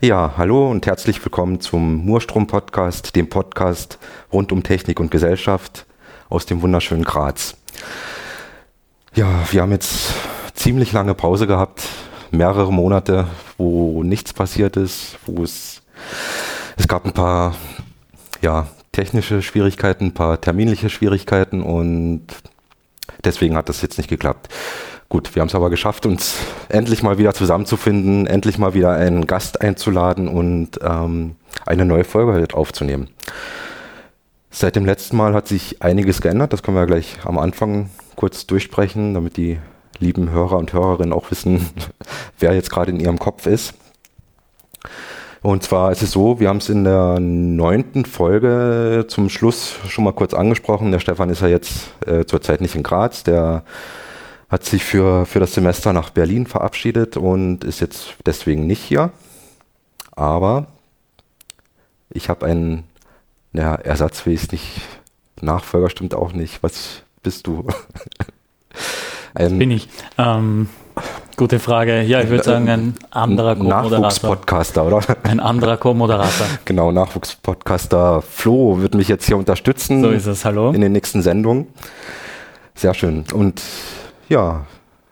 Ja, hallo und herzlich willkommen zum Murstrom-Podcast, dem Podcast rund um Technik und Gesellschaft aus dem wunderschönen Graz. Ja, wir haben jetzt ziemlich lange Pause gehabt, mehrere Monate, wo nichts passiert ist, es gab ein paar technische Schwierigkeiten, ein paar terminliche Schwierigkeiten und deswegen hat das jetzt nicht geklappt. Gut, wir haben es aber geschafft, uns endlich mal wieder zusammenzufinden, endlich mal wieder einen Gast einzuladen und eine neue Folge halt aufzunehmen. Seit dem letzten Mal hat sich einiges geändert, das können wir gleich am Anfang kurz durchsprechen, damit die lieben Hörer und Hörerinnen auch wissen, wer jetzt gerade in ihrem Kopf ist. Und zwar ist es so, wir haben es in der 9. Folge zum Schluss schon mal kurz angesprochen. Der Stefan ist ja jetzt zurzeit nicht in Graz, der hat sich für das Semester nach Berlin verabschiedet und ist jetzt deswegen nicht hier. Aber ich habe einen, Ersatz will ich nicht, Nachfolger stimmt auch nicht. Was bist du? Was bin ich? Gute Frage. Ja, ich würde sagen, ein anderer Co-Moderator. Nachwuchspodcaster, oder? Ein anderer Co-Moderator. Genau, Nachwuchspodcaster. Flo wird mich jetzt hier unterstützen. So ist es, hallo. In den nächsten Sendungen. Sehr schön. Und ja,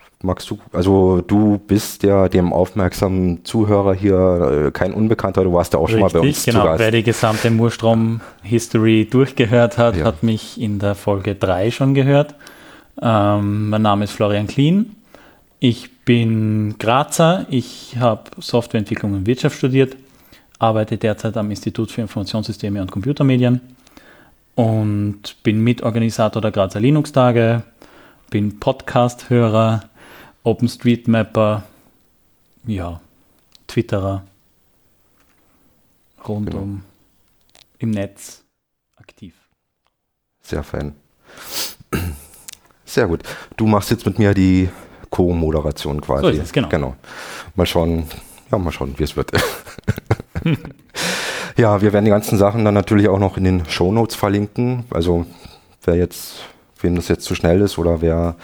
du bist ja dem aufmerksamen Zuhörer hier kein Unbekannter, du warst ja auch schon mal bei uns zu Gast. Wer die gesamte Murstrom-History durchgehört hat, hat mich in der Folge 3 schon gehört. Mein Name ist Florian Klien. Ich bin Grazer, ich habe Softwareentwicklung und Wirtschaft studiert, arbeite derzeit am Institut für Informationssysteme und Computermedien und bin Mitorganisator der Grazer Linux-Tage, bin Podcast-Hörer, OpenStreetMapper, Twitterer, rundum im Netz aktiv. Sehr fein. Sehr gut. Du machst jetzt mit mir die Co-Moderation quasi. So ist es, genau. Mal schauen, wie es wird. Ja, wir werden die ganzen Sachen dann natürlich auch noch in den Shownotes verlinken. Also wem das jetzt zu schnell ist oder wer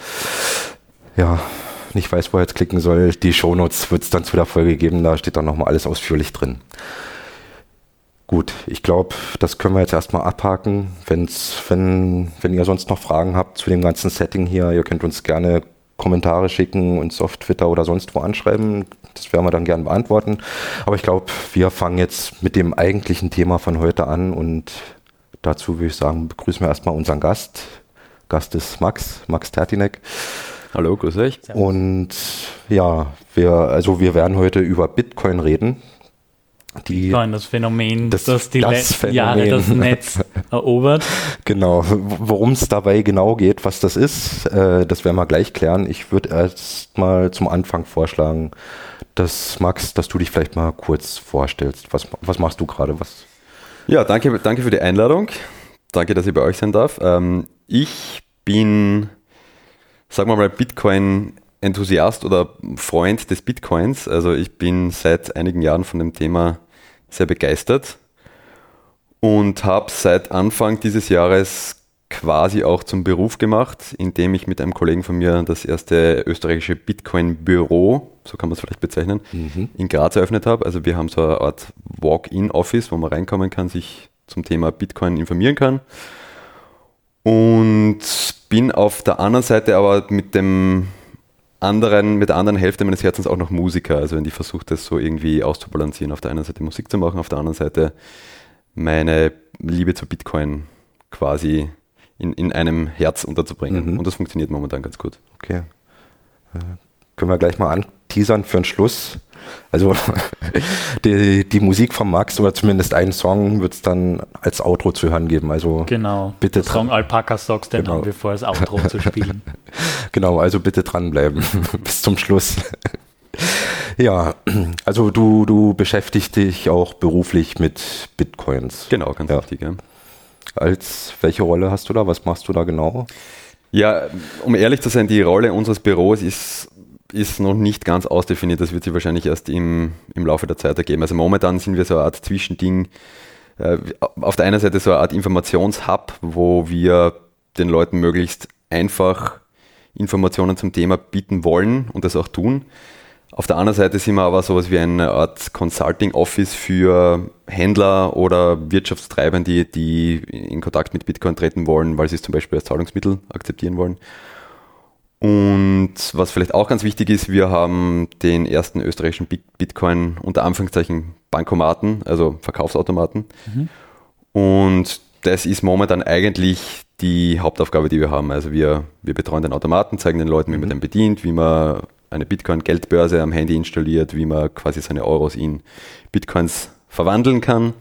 nicht weiß, wo er jetzt klicken soll, die Shownotes wird es dann zu der Folge geben, da steht dann nochmal alles ausführlich drin. Gut, ich glaube, das können wir jetzt erstmal abhaken. Wenn ihr sonst noch Fragen habt zu dem ganzen Setting hier, ihr könnt uns gerne Kommentare schicken, uns auf Twitter oder sonst wo anschreiben. Das werden wir dann gerne beantworten. Aber ich glaube, wir fangen jetzt mit dem eigentlichen Thema von heute an und dazu würde ich sagen, begrüßen wir erstmal unseren Gast. Gast ist Max Tertinek. Hallo, grüß euch. Und ja, wir werden heute über Bitcoin reden. Bitcoin, das Phänomen, das die letzten Phänomen. Jahre das Netz erobert. Genau, worum es dabei genau geht, was das ist, das werden wir gleich klären. Ich würde erst mal zum Anfang vorschlagen, dass du dich vielleicht mal kurz vorstellst. Was machst du gerade? Ja, danke für die Einladung. Danke, dass ich bei euch sein darf. Ich bin, sagen wir mal, Bitcoin-Enthusiast oder Freund des Bitcoins. Also ich bin seit einigen Jahren von dem Thema sehr begeistert und habe seit Anfang dieses Jahres quasi auch zum Beruf gemacht, indem ich mit einem Kollegen von mir das erste österreichische Bitcoin-Büro, so kann man es vielleicht bezeichnen, in Graz eröffnet habe. Also wir haben so eine Art Walk-in-Office, wo man reinkommen kann, sich zum Thema Bitcoin informieren kann. Und bin auf der anderen Seite aber mit der anderen Hälfte meines Herzens auch noch Musiker. Also ich versuche das so irgendwie auszubalancieren. Auf der einen Seite Musik zu machen, auf der anderen Seite meine Liebe zu Bitcoin quasi in einem Herz unterzubringen. Und das funktioniert momentan ganz gut. Okay. Können wir gleich mal anteasern für den Schluss. Also die Musik von Max oder zumindest einen Song wird es dann als Outro zu hören geben. Also genau, bitte der Song Alpaca Socks, den haben wir vor, als Outro zu spielen. Genau, also bitte dranbleiben bis zum Schluss. Ja, also du beschäftigst dich auch beruflich mit Bitcoins. Genau, ganz richtig, ja. Welche Rolle hast du da? Was machst du da genau? Ja, um ehrlich zu sein, die Rolle unseres Büros ist noch nicht ganz ausdefiniert. Das wird sich wahrscheinlich erst im Laufe der Zeit ergeben. Also momentan sind wir so eine Art Zwischending. Auf der einen Seite so eine Art Informationshub, wo wir den Leuten möglichst einfach Informationen zum Thema bieten wollen und das auch tun. Auf der anderen Seite sind wir aber sowas wie eine Art Consulting-Office für Händler oder Wirtschaftstreibende, die in Kontakt mit Bitcoin treten wollen, weil sie es zum Beispiel als Zahlungsmittel akzeptieren wollen. Und was vielleicht auch ganz wichtig ist, wir haben den ersten österreichischen Bitcoin unter Anführungszeichen Bankomaten, also Verkaufsautomaten. Und das ist momentan eigentlich die Hauptaufgabe, die wir haben. Also wir betreuen den Automaten, zeigen den Leuten, wie man den bedient, wie man eine Bitcoin-Geldbörse am Handy installiert, wie man quasi seine Euros in Bitcoins verwandeln kann.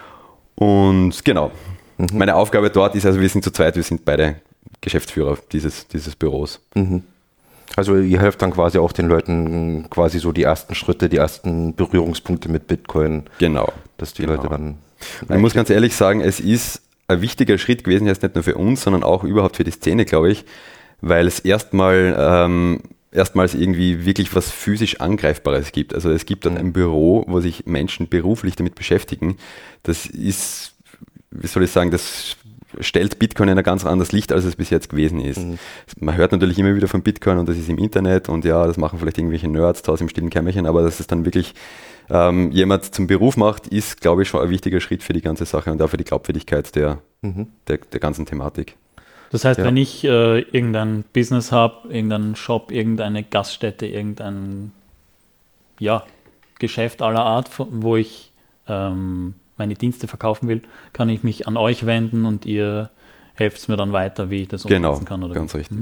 Und genau, meine Aufgabe dort ist, also wir sind zu zweit, wir sind beide Geschäftsführer dieses Büros. Also ihr helft dann quasi auch den Leuten quasi so die ersten Schritte, die ersten Berührungspunkte mit Bitcoin. Genau. Dass die Leute dann... Ich muss ganz ehrlich sagen, es ist ein wichtiger Schritt gewesen, jetzt nicht nur für uns, sondern auch überhaupt für die Szene, glaube ich, weil es erstmals irgendwie wirklich was physisch Angreifbares gibt. Also es gibt dann ein Büro, wo sich Menschen beruflich damit beschäftigen. Das ist, wie soll ich sagen, das stellt Bitcoin in ein ganz anderes Licht, als es bis jetzt gewesen ist. Man hört natürlich immer wieder von Bitcoin und das ist im Internet und ja, das machen vielleicht irgendwelche Nerds draußen im stillen Kämmerchen, aber dass es dann wirklich jemand zum Beruf macht, ist, glaube ich, schon ein wichtiger Schritt für die ganze Sache und auch für die Glaubwürdigkeit der ganzen Thematik. Das heißt, wenn ich irgendein Business habe, irgendeinen Shop, irgendeine Gaststätte, irgendein Geschäft aller Art, wo ich meine Dienste verkaufen will, kann ich mich an euch wenden und ihr helft mir dann weiter, wie ich das umsetzen kann. Oder ganz richtig.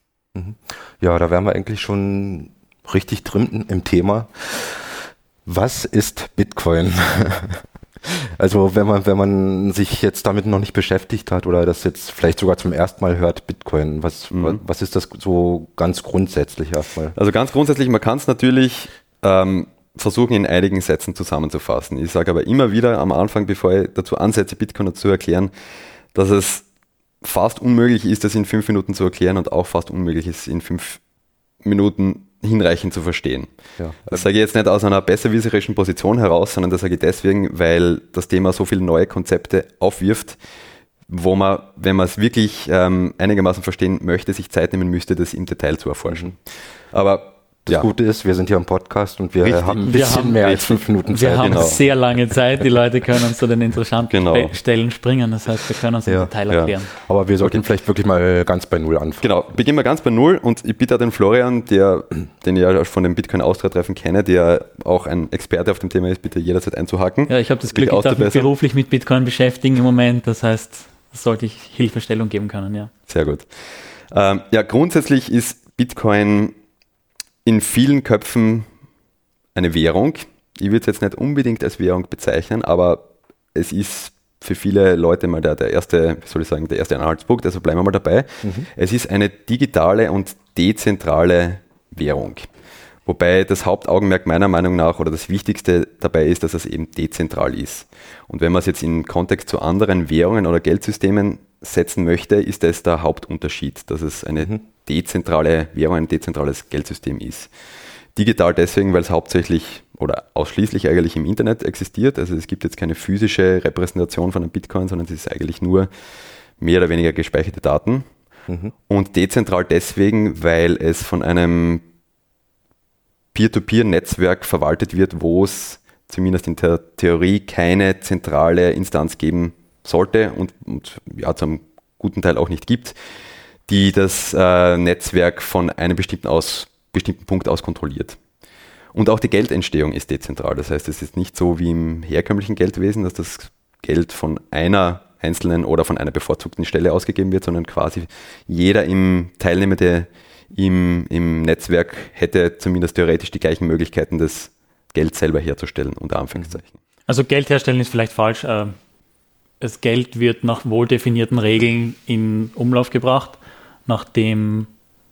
Ja, da wären wir eigentlich schon richtig drin im Thema. Was ist Bitcoin? Also wenn man sich jetzt damit noch nicht beschäftigt hat oder das jetzt vielleicht sogar zum ersten Mal hört, Bitcoin, was ist das so ganz grundsätzlich erstmal? Also ganz grundsätzlich, man kann es natürlich versuchen in einigen Sätzen zusammenzufassen. Ich sage aber immer wieder am Anfang, bevor ich dazu ansetze, Bitcoin zu erklären, dass es fast unmöglich ist, das in 5 Minuten zu erklären und auch fast unmöglich ist, in 5 Minuten hinreichend zu verstehen. Ja. Das sage ich jetzt nicht aus einer besserwisserischen Position heraus, sondern das sage ich deswegen, weil das Thema so viele neue Konzepte aufwirft, wo man, wenn man es wirklich einigermaßen verstehen möchte, sich Zeit nehmen müsste, das im Detail zu erforschen. Aber das Gute ist, wir sind hier im Podcast und wir haben ein bisschen mehr als 5 Minuten Zeit. Wir haben sehr lange Zeit, die Leute können uns zu den interessanten Stellen springen, das heißt, wir können uns im Detail erklären. Aber wir sollten vielleicht wirklich mal ganz bei Null anfangen. Genau, beginnen wir ganz bei Null und ich bitte den Florian, den ich ja von dem Bitcoin Austria-Treffen kenne, der auch ein Experte auf dem Thema ist, bitte jederzeit einzuhaken. Ja, ich habe das Glück, ich darf mich beruflich mit Bitcoin beschäftigen im Moment, das heißt, das sollte ich Hilfestellung geben können, ja. Sehr gut. Grundsätzlich ist Bitcoin in vielen Köpfen eine Währung. Ich würde es jetzt nicht unbedingt als Währung bezeichnen, aber es ist für viele Leute mal der erste Anhaltspunkt, also bleiben wir mal dabei. Es ist eine digitale und dezentrale Währung. Wobei das Hauptaugenmerk meiner Meinung nach oder das Wichtigste dabei ist, dass es eben dezentral ist. Und wenn man es jetzt im Kontext zu anderen Währungen oder Geldsystemen setzen möchte, ist das der Hauptunterschied, dass es eine dezentrale Währung, ein dezentrales Geldsystem ist. Digital deswegen, weil es hauptsächlich oder ausschließlich eigentlich im Internet existiert. Also es gibt jetzt keine physische Repräsentation von einem Bitcoin, sondern es ist eigentlich nur mehr oder weniger gespeicherte Daten. Und dezentral deswegen, weil es von einem Peer-to-Peer-Netzwerk verwaltet wird, wo es zumindest in der Theorie keine zentrale Instanz geben sollte und ja, zu einem guten Teil auch nicht gibt, die das Netzwerk von einem bestimmten Punkt aus kontrolliert. Und auch die Geldentstehung ist dezentral. Das heißt, es ist nicht so wie im herkömmlichen Geldwesen, dass das Geld von einer einzelnen oder von einer bevorzugten Stelle ausgegeben wird, sondern quasi jeder Teilnehmende im Netzwerk hätte zumindest theoretisch die gleichen Möglichkeiten, das Geld selber herzustellen, unter Anführungszeichen. Also Geld herstellen ist vielleicht falsch. Das Geld wird nach wohl definierten Regeln in Umlauf gebracht, nachdem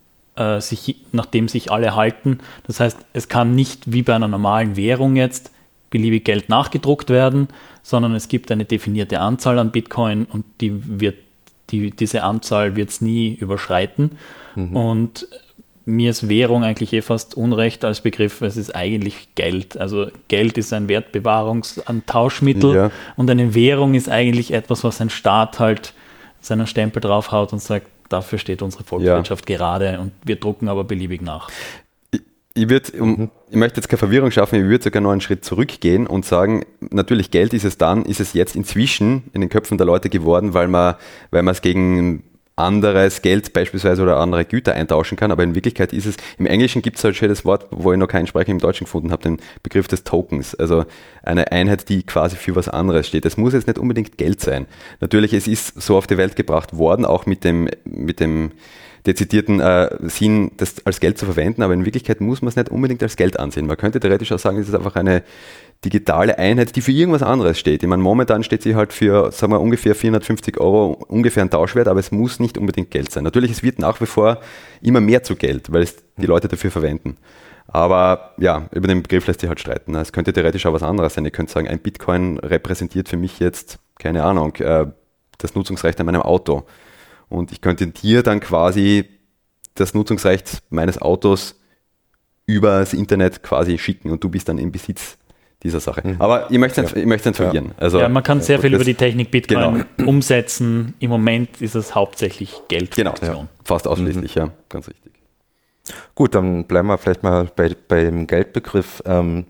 sich alle halten. Das heißt, es kann nicht wie bei einer normalen Währung jetzt beliebig Geld nachgedruckt werden, sondern es gibt eine definierte Anzahl an Bitcoin und diese Anzahl wird es nie überschreiten. Und mir ist Währung eigentlich fast unrecht als Begriff, es ist eigentlich Geld. Also Geld ist ein ein Tauschmittel und eine Währung ist eigentlich etwas, was ein Staat halt seinen Stempel draufhaut und sagt, dafür steht unsere Volkswirtschaft gerade und wir drucken aber beliebig nach. Ich möchte jetzt keine Verwirrung schaffen, ich würde sogar noch einen Schritt zurückgehen und sagen, natürlich Geld ist es jetzt inzwischen in den Köpfen der Leute geworden, weil man es gegen anderes Geld beispielsweise oder andere Güter eintauschen kann, aber in Wirklichkeit ist es, im Englischen gibt es halt schon das Wort, wo ich noch keinen Sprecher im Deutschen gefunden habe, den Begriff des Tokens, also eine Einheit, die quasi für was anderes steht. Es muss jetzt nicht unbedingt Geld sein. Natürlich, es ist so auf die Welt gebracht worden, auch mit dem dezidierten Sinn, das als Geld zu verwenden, aber in Wirklichkeit muss man es nicht unbedingt als Geld ansehen. Man könnte theoretisch auch sagen, es ist einfach eine digitale Einheit, die für irgendwas anderes steht. Ich meine, momentan steht sie halt für, sagen wir, ungefähr 450 € ungefähr ein Tauschwert, aber es muss nicht unbedingt Geld sein. Natürlich, es wird nach wie vor immer mehr zu Geld, weil es die Leute dafür verwenden. Aber ja, über den Begriff lässt sich halt streiten. Es könnte theoretisch auch was anderes sein. Ihr könnt sagen, ein Bitcoin repräsentiert für mich jetzt, keine Ahnung, das Nutzungsrecht an meinem Auto. Und ich könnte dir dann quasi das Nutzungsrecht meines Autos über das Internet quasi schicken und du bist dann im Besitz dieser Sache. Aber ich möchte es nicht verlieren. Also, man kann sehr viel über die Technik Bitcoin umsetzen. Im Moment ist es hauptsächlich Geldfunktion. Genau, fast ausschließlich, ja, ganz richtig. Gut, dann bleiben wir vielleicht mal bei dem Geldbegriff.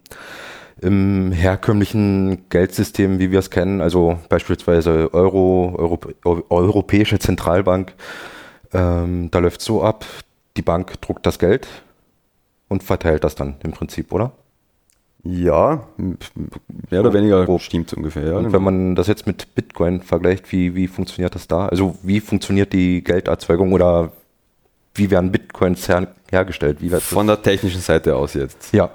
Im herkömmlichen Geldsystem, wie wir es kennen, also beispielsweise Europäische Zentralbank, da läuft es so ab, die Bank druckt das Geld und verteilt das dann im Prinzip, oder? Ja, mehr oder weniger stimmt ungefähr. Ja, und wenn man das jetzt mit Bitcoin vergleicht, wie funktioniert das da? Also wie funktioniert die Gelderzeugung oder wie werden Bitcoins hergestellt? Von der technischen Seite aus jetzt? Ja.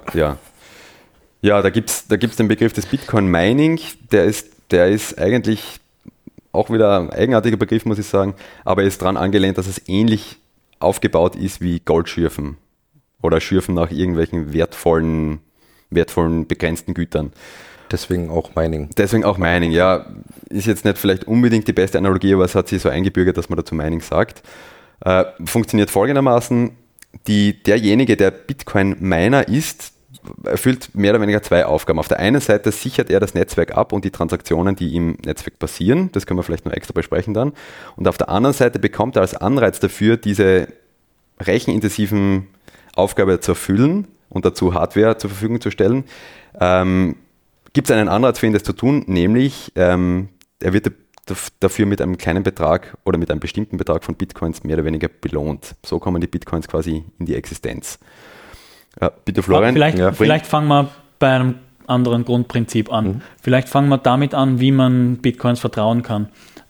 Ja, da gibt's den Begriff des Bitcoin Mining, der ist eigentlich auch wieder ein eigenartiger Begriff, muss ich sagen, aber er ist daran angelehnt, dass es ähnlich aufgebaut ist wie Goldschürfen oder Schürfen nach irgendwelchen wertvollen begrenzten Gütern. Deswegen auch Mining. Ja. Ist jetzt nicht vielleicht unbedingt die beste Analogie, aber es hat sich so eingebürgert, dass man dazu Mining sagt. Funktioniert folgendermaßen, derjenige, der Bitcoin-Miner ist, erfüllt mehr oder weniger zwei Aufgaben. Auf der einen Seite sichert er das Netzwerk ab und die Transaktionen, die im Netzwerk passieren. Das können wir vielleicht noch extra besprechen dann. Und auf der anderen Seite bekommt er als Anreiz dafür, diese rechenintensiven Aufgabe zu erfüllen und dazu Hardware zur Verfügung zu stellen. Gibt es einen Anreiz für ihn, das zu tun, nämlich er wird dafür mit einem kleinen Betrag oder mit einem bestimmten Betrag von Bitcoins mehr oder weniger belohnt. So kommen die Bitcoins quasi in die Existenz. Bitte Florian. Vielleicht fangen wir bei einem anderen Grundprinzip an. Vielleicht fangen wir damit an, wie man Bitcoins vertrauen kann.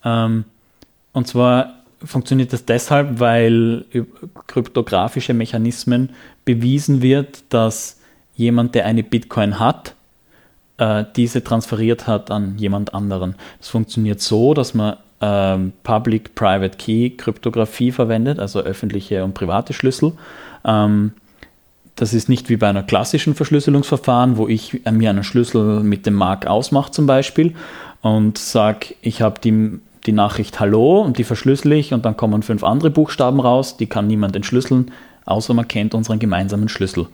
Und zwar funktioniert das deshalb, weil über kryptografische Mechanismen bewiesen wird, dass jemand, der eine Bitcoin hat, diese transferiert hat an jemand anderen. Das funktioniert so, dass man Public-Private Key-Kryptographie verwendet, also öffentliche und private Schlüssel. Das ist nicht wie bei einer klassischen Verschlüsselungsverfahren, wo ich mir einen Schlüssel mit dem Mark ausmache zum Beispiel und sage, ich habe die Nachricht Hallo und die verschlüssele ich und dann kommen 5 andere Buchstaben raus, die kann niemand entschlüsseln, außer man kennt unseren gemeinsamen Schlüssel.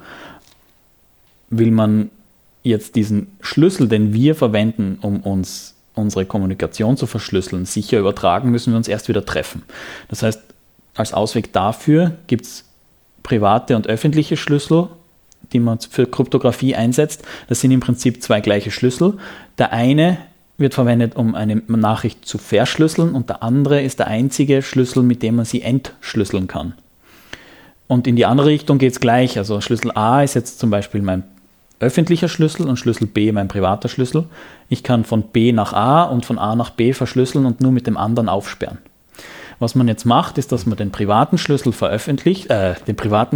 Will man jetzt diesen Schlüssel, den wir verwenden, um unsere Kommunikation zu verschlüsseln, sicher übertragen, müssen wir uns erst wieder treffen. Das heißt, als Ausweg dafür gibt es private und öffentliche Schlüssel, die man für Kryptographie einsetzt. Das sind im Prinzip 2 gleiche Schlüssel. Der eine wird verwendet, um eine Nachricht zu verschlüsseln und der andere ist der einzige Schlüssel, mit dem man sie entschlüsseln kann. Und in die andere Richtung geht es gleich. Also Schlüssel A ist jetzt zum Beispiel mein öffentlicher Schlüssel und Schlüssel B mein privater Schlüssel. Ich kann von B nach A und von A nach B verschlüsseln und nur mit dem anderen aufsperren. Was man jetzt macht, ist, dass man den privaten Schlüssel veröffentlicht, den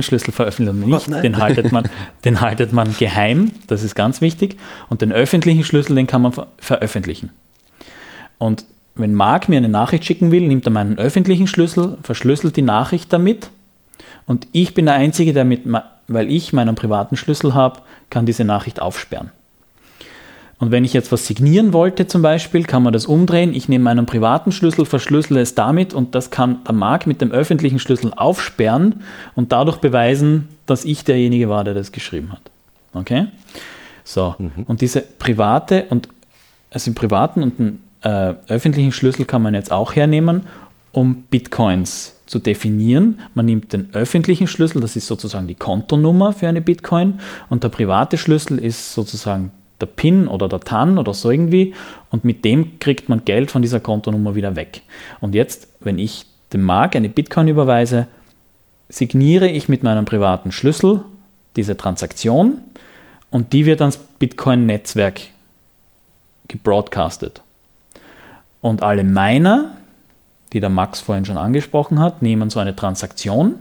den haltet man geheim, das ist ganz wichtig, und den öffentlichen Schlüssel, den kann man veröffentlichen. Und wenn Mark mir eine Nachricht schicken will, nimmt er meinen öffentlichen Schlüssel, verschlüsselt die Nachricht damit und ich bin der Einzige, der weil ich meinen privaten Schlüssel habe, kann diese Nachricht aufsperren. Und wenn ich jetzt was signieren wollte zum Beispiel, kann man das umdrehen. Ich nehme meinen privaten Schlüssel, verschlüssele es damit und das kann der Mark mit dem öffentlichen Schlüssel aufsperren und dadurch beweisen, dass ich derjenige war, der das geschrieben hat. Okay? So. Und diese private und also den privaten und den öffentlichen Schlüssel kann man jetzt auch hernehmen, um Bitcoins zu definieren. Man nimmt den öffentlichen Schlüssel, das ist sozusagen die Kontonummer für eine Bitcoin, und der private Schlüssel ist sozusagen der PIN oder der TAN oder so irgendwie, und mit dem kriegt man Geld von dieser Kontonummer wieder weg. Und jetzt, wenn ich dem Marc eine Bitcoin überweise, signiere ich mit meinem privaten Schlüssel diese Transaktion und die wird ans Bitcoin-Netzwerk gebroadcastet. Und alle Miner, die der Max vorhin schon angesprochen hat, nehmen so eine Transaktion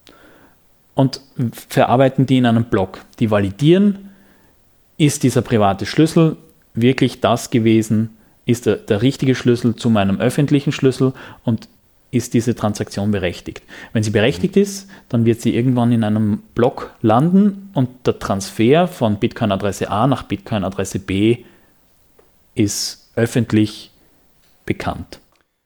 und verarbeiten die in einem Block. Die validieren, ist dieser private Schlüssel wirklich das gewesen, ist der richtige Schlüssel zu meinem öffentlichen Schlüssel und ist diese Transaktion berechtigt. Wenn sie berechtigt ist, dann wird sie irgendwann in einem Block landen und der Transfer von Bitcoin-Adresse A nach Bitcoin-Adresse B ist öffentlich bekannt.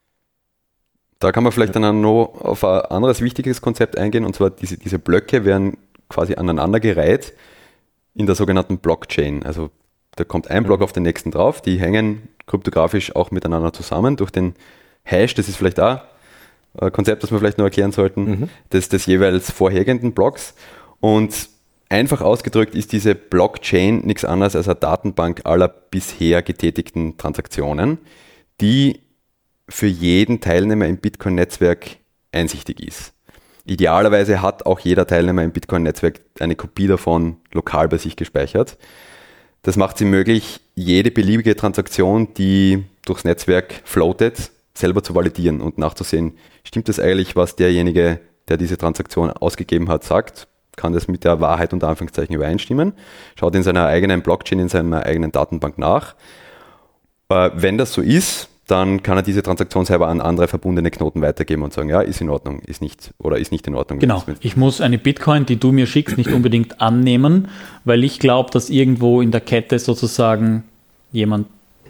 Da kann man vielleicht dann noch auf ein anderes wichtiges Konzept eingehen, und zwar diese Blöcke werden quasi aneinandergereiht in der sogenannten Blockchain. Also da kommt ein Block auf den nächsten drauf, die hängen kryptografisch auch miteinander zusammen durch den Hash, das ist vielleicht auch ein Konzept, das wir vielleicht noch erklären sollten, des jeweils vorhergehenden Blocks. Und einfach ausgedrückt ist diese Blockchain nichts anderes als eine Datenbank aller bisher getätigten Transaktionen, die für jeden Teilnehmer im Bitcoin-Netzwerk einsichtig ist. Idealerweise hat auch jeder Teilnehmer im Bitcoin-Netzwerk eine Kopie davon lokal bei sich gespeichert. Das macht es ihm möglich, jede beliebige Transaktion, die durchs Netzwerk floatet, selber zu validieren und nachzusehen, stimmt das eigentlich, was derjenige, der diese Transaktion ausgegeben hat, sagt? Kann das mit der Wahrheit unter Anführungszeichen übereinstimmen? Schaut in seiner eigenen Blockchain, in seiner eigenen Datenbank nach. Wenn das so ist, dann kann er diese Transaktion selber an andere verbundene Knoten weitergeben und sagen, ja, ist in Ordnung, ist nicht in Ordnung. Genau, ich muss eine Bitcoin, die du mir schickst, nicht unbedingt annehmen, weil ich glaube, dass irgendwo in der Kette sozusagen jemand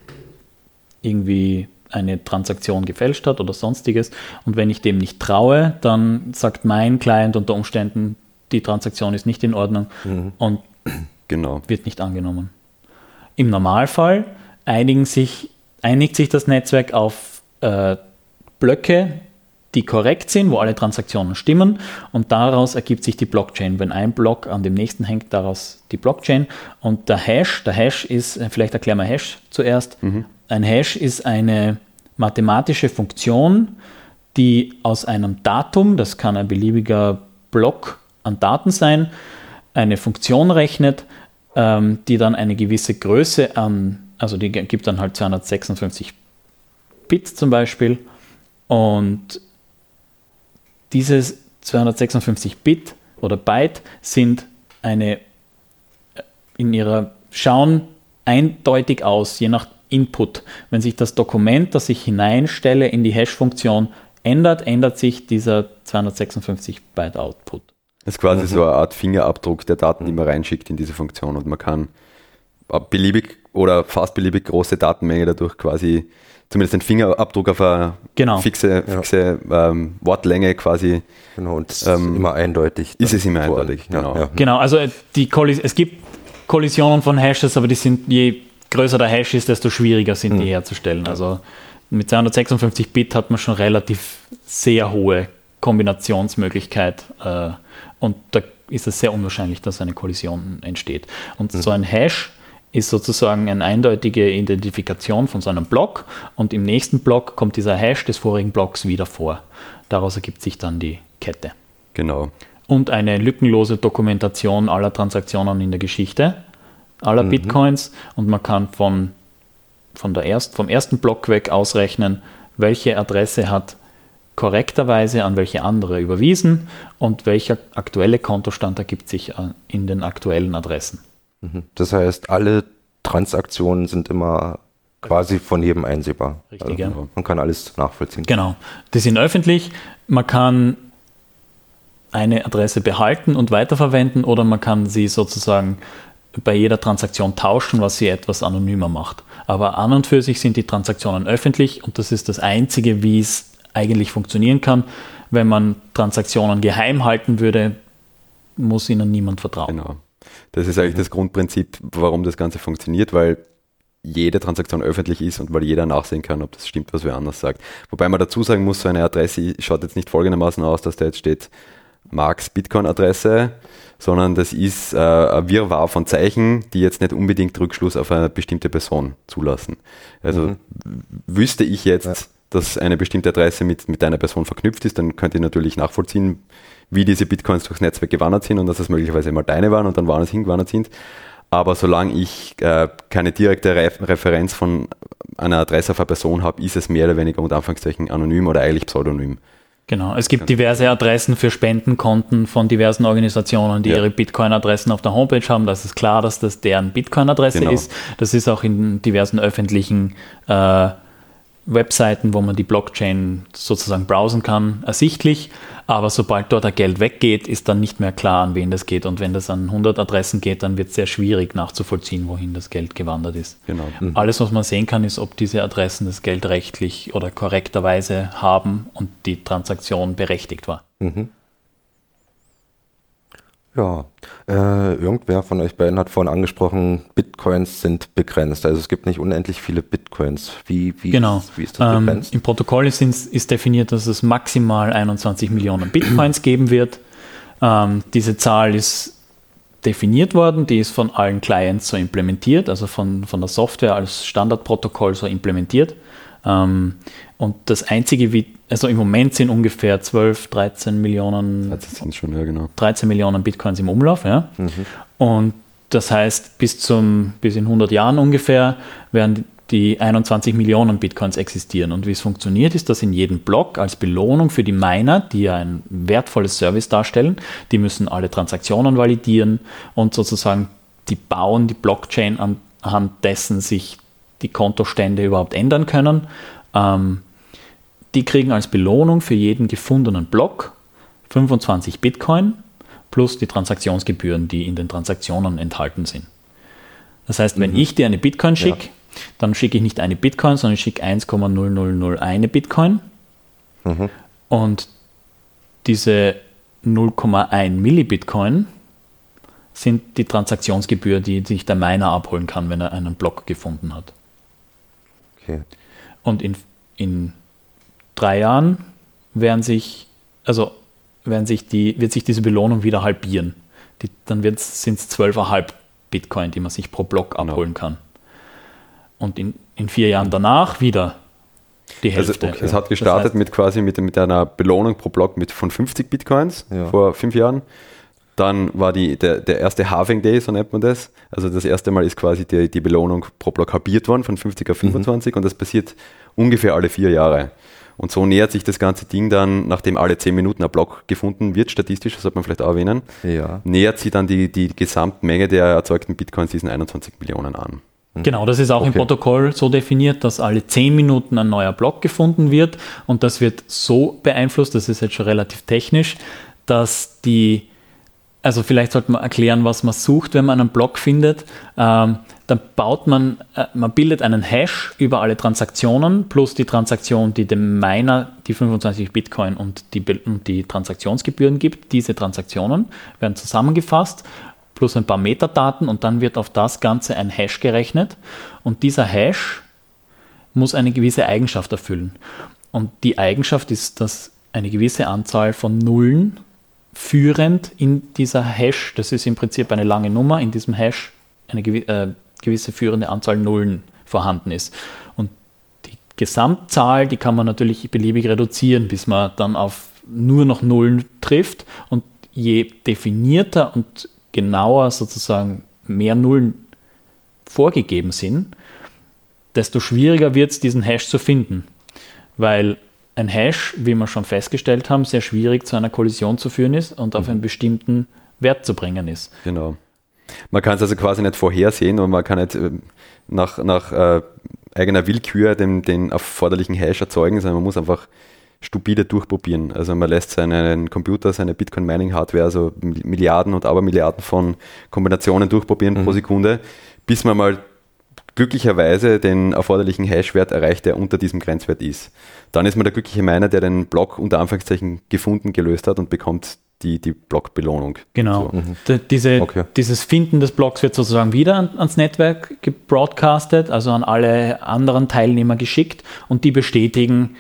irgendwie eine Transaktion gefälscht hat oder sonstiges, und wenn ich dem nicht traue, dann sagt mein Client unter Umständen, die Transaktion ist nicht in Ordnung und wird nicht angenommen. Im Normalfall einigt sich das Netzwerk auf Blöcke, die korrekt sind, wo alle Transaktionen stimmen, und daraus ergibt sich die Blockchain. Wenn ein Block an dem nächsten hängt, daraus die Blockchain. Und der Hash ist, vielleicht erklären wir Hash zuerst, ein Hash ist eine mathematische Funktion, die aus einem Datum, das kann ein beliebiger Block an Daten sein, eine Funktion rechnet, die dann eine gewisse Größe also die gibt dann halt 256 Bit zum Beispiel, und diese 256 Bit oder Byte sind schauen eindeutig aus, je nach Input. Wenn sich das Dokument, das ich hineinstelle in die Hash-Funktion, ändert sich dieser 256 Byte Output. Das ist quasi so eine Art Fingerabdruck der Daten, die man reinschickt in diese Funktion, und man kann beliebig oder fast beliebig große Datenmenge dadurch quasi zumindest den Fingerabdruck auf eine fixe Wortlänge quasi. Genau, und es ist immer eindeutig. Ist es immer eindeutig, genau. Ja. Genau, also es gibt Kollisionen von Hashes, aber je größer der Hash ist, desto schwieriger sind die herzustellen. Also mit 256 Bit hat man schon relativ sehr hohe Kombinationsmöglichkeit, und da ist es sehr unwahrscheinlich, dass eine Kollision entsteht. Und so ein Hash ist sozusagen eine eindeutige Identifikation von so einem Block, und im nächsten Block kommt dieser Hash des vorigen Blocks wieder vor. Daraus ergibt sich dann die Kette. Genau. Und eine lückenlose Dokumentation aller Transaktionen in der Geschichte, aller Bitcoins, und man kann vom ersten Block weg ausrechnen, welche Adresse hat korrekterweise an welche andere überwiesen und welcher aktuelle Kontostand ergibt sich in den aktuellen Adressen. Das heißt, alle Transaktionen sind immer quasi von jedem einsehbar. Richtig, ja. Man kann alles nachvollziehen. Genau. Die sind öffentlich. Man kann eine Adresse behalten und weiterverwenden, oder man kann sie sozusagen bei jeder Transaktion tauschen, was sie etwas anonymer macht. Aber an und für sich sind die Transaktionen öffentlich, und das ist das Einzige, wie es eigentlich funktionieren kann. Wenn man Transaktionen geheim halten würde, muss ihnen niemand vertrauen. Genau. Das ist eigentlich das Grundprinzip, warum das Ganze funktioniert, weil jede Transaktion öffentlich ist und weil jeder nachsehen kann, ob das stimmt, was wer anders sagt. Wobei man dazu sagen muss, so eine Adresse schaut jetzt nicht folgendermaßen aus, dass da jetzt steht Marks Bitcoin-Adresse, sondern das ist ein Wirrwarr von Zeichen, die jetzt nicht unbedingt Rückschluss auf eine bestimmte Person zulassen. Also wüsste ich jetzt, dass eine bestimmte Adresse mit einer Person verknüpft ist, dann könnte ich natürlich nachvollziehen, wie diese Bitcoins durchs Netzwerk gewandert sind und dass das möglicherweise mal deine waren und dann woanders hingewandert sind. Aber solange ich keine direkte Referenz von einer Adresse auf eine Person habe, ist es mehr oder weniger unter Anführungszeichen anonym oder eigentlich pseudonym. Genau, es gibt diverse Adressen für Spendenkonten von diversen Organisationen, die ihre Bitcoin-Adressen auf der Homepage haben. Das ist klar, dass das deren Bitcoin-Adresse ist. Das ist auch in diversen öffentlichen Webseiten, wo man die Blockchain sozusagen browsen kann, ersichtlich. Aber sobald dort ein Geld weggeht, ist dann nicht mehr klar, an wen das geht. Und wenn das an 100 Adressen geht, dann wird es sehr schwierig nachzuvollziehen, wohin das Geld gewandert ist. Genau. Alles, was man sehen kann, ist, ob diese Adressen das Geld rechtlich oder korrekterweise haben und die Transaktion berechtigt war. Ja, irgendwer von euch beiden hat vorhin angesprochen, Bitcoins sind begrenzt. Also es gibt nicht unendlich viele Bitcoins. Wie ist das begrenzt? Im Protokoll ist definiert, dass es maximal 21 Millionen Bitcoins geben wird. Diese Zahl ist definiert worden, die ist von allen Clients so implementiert, also von der Software als Standardprotokoll so implementiert. Und das Einzige, also im Moment sind ungefähr 13 Millionen Bitcoins im Umlauf. Ja? Und das heißt, bis in 100 Jahren ungefähr werden die 21 Millionen Bitcoins existieren. Und wie es funktioniert, ist, dass in jedem Block als Belohnung für die Miner, die ja ein wertvolles Service darstellen, die müssen alle Transaktionen validieren und sozusagen die bauen die Blockchain anhand dessen sich die Kontostände überhaupt ändern können. Die kriegen als Belohnung für jeden gefundenen Block 25 Bitcoin plus die Transaktionsgebühren, die in den Transaktionen enthalten sind. Das heißt, wenn ich dir eine Bitcoin schicke, dann schicke ich nicht eine Bitcoin, sondern ich schicke 1,0001 Bitcoin. Und diese 0,1 Millibitcoin sind die Transaktionsgebühr, die sich der Miner abholen kann, wenn er einen Block gefunden hat. Okay. Und in 3 Jahren wird sich diese Belohnung wieder halbieren. Dann sind es 12,5 Bitcoin, die man sich pro Block abholen kann. Und in 4 Jahren danach wieder die Hälfte. Also, es hat gestartet mit einer Belohnung pro Block von 50 Bitcoins vor 5 Jahren. Dann war der erste Halving Day, so nennt man das. Also das erste Mal ist quasi die Belohnung pro Block halbiert worden, von 50 auf 25 und das passiert ungefähr alle 4 Jahre. Und so nähert sich das ganze Ding dann, nachdem alle 10 Minuten ein Block gefunden wird, statistisch, das sollte man vielleicht auch erwähnen, nähert sich dann die Gesamtmenge der erzeugten Bitcoins diesen 21 Millionen an. Genau, das ist auch im Protokoll so definiert, dass alle 10 Minuten ein neuer Block gefunden wird und das wird so beeinflusst, das ist jetzt schon relativ technisch, dass also vielleicht sollte man erklären, was man sucht, wenn man einen Block findet. Dann baut man bildet einen Hash über alle Transaktionen plus die Transaktion, die dem Miner die 25 Bitcoin und die Transaktionsgebühren gibt. Diese Transaktionen werden zusammengefasst plus ein paar Metadaten und dann wird auf das Ganze ein Hash gerechnet. Und dieser Hash muss eine gewisse Eigenschaft erfüllen. Und die Eigenschaft ist, dass eine gewisse Anzahl von Nullen führend in dieser Hash, das ist im Prinzip eine lange Nummer, in diesem Hash eine gewisse führende Anzahl Nullen vorhanden ist. Und die Gesamtzahl, die kann man natürlich beliebig reduzieren, bis man dann auf nur noch Nullen trifft. Und je definierter und genauer sozusagen mehr Nullen vorgegeben sind, desto schwieriger wird es, diesen Hash zu finden. Weil ein Hash, wie wir schon festgestellt haben, sehr schwierig zu einer Kollision zu führen ist und auf einen bestimmten Wert zu bringen ist. Genau. Man kann es also quasi nicht vorhersehen und man kann nicht nach eigener Willkür den erforderlichen Hash erzeugen, sondern man muss einfach stupide durchprobieren. Also man lässt seinen Computer, seine Bitcoin-Mining-Hardware, also Milliarden und Abermilliarden von Kombinationen durchprobieren pro Sekunde, bis man mal glücklicherweise den erforderlichen Hash-Wert erreicht, der unter diesem Grenzwert ist. Dann ist man der glückliche Miner, der den Block unter Anführungszeichen gefunden, gelöst hat und bekommt die Blockbelohnung. Genau. So. Dieses Finden des Blocks wird sozusagen wieder ans Netzwerk gebroadcastet, also an alle anderen Teilnehmer geschickt und die bestätigen,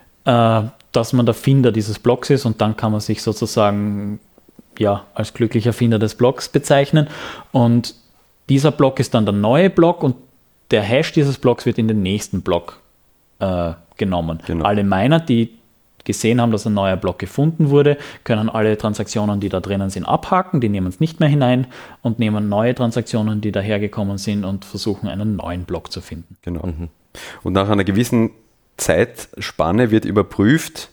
dass man der Finder dieses Blocks ist und dann kann man sich sozusagen als glücklicher Finder des Blocks bezeichnen und dieser Block ist dann der neue Block und der Hash dieses Blocks wird in den nächsten Block genommen. Genau. Alle Miner, die gesehen haben, dass ein neuer Block gefunden wurde, können alle Transaktionen, die da drinnen sind, abhaken, die nehmen es nicht mehr hinein und nehmen neue Transaktionen, die dahergekommen sind und versuchen, einen neuen Block zu finden. Genau. Und nach einer gewissen Zeitspanne wird überprüft,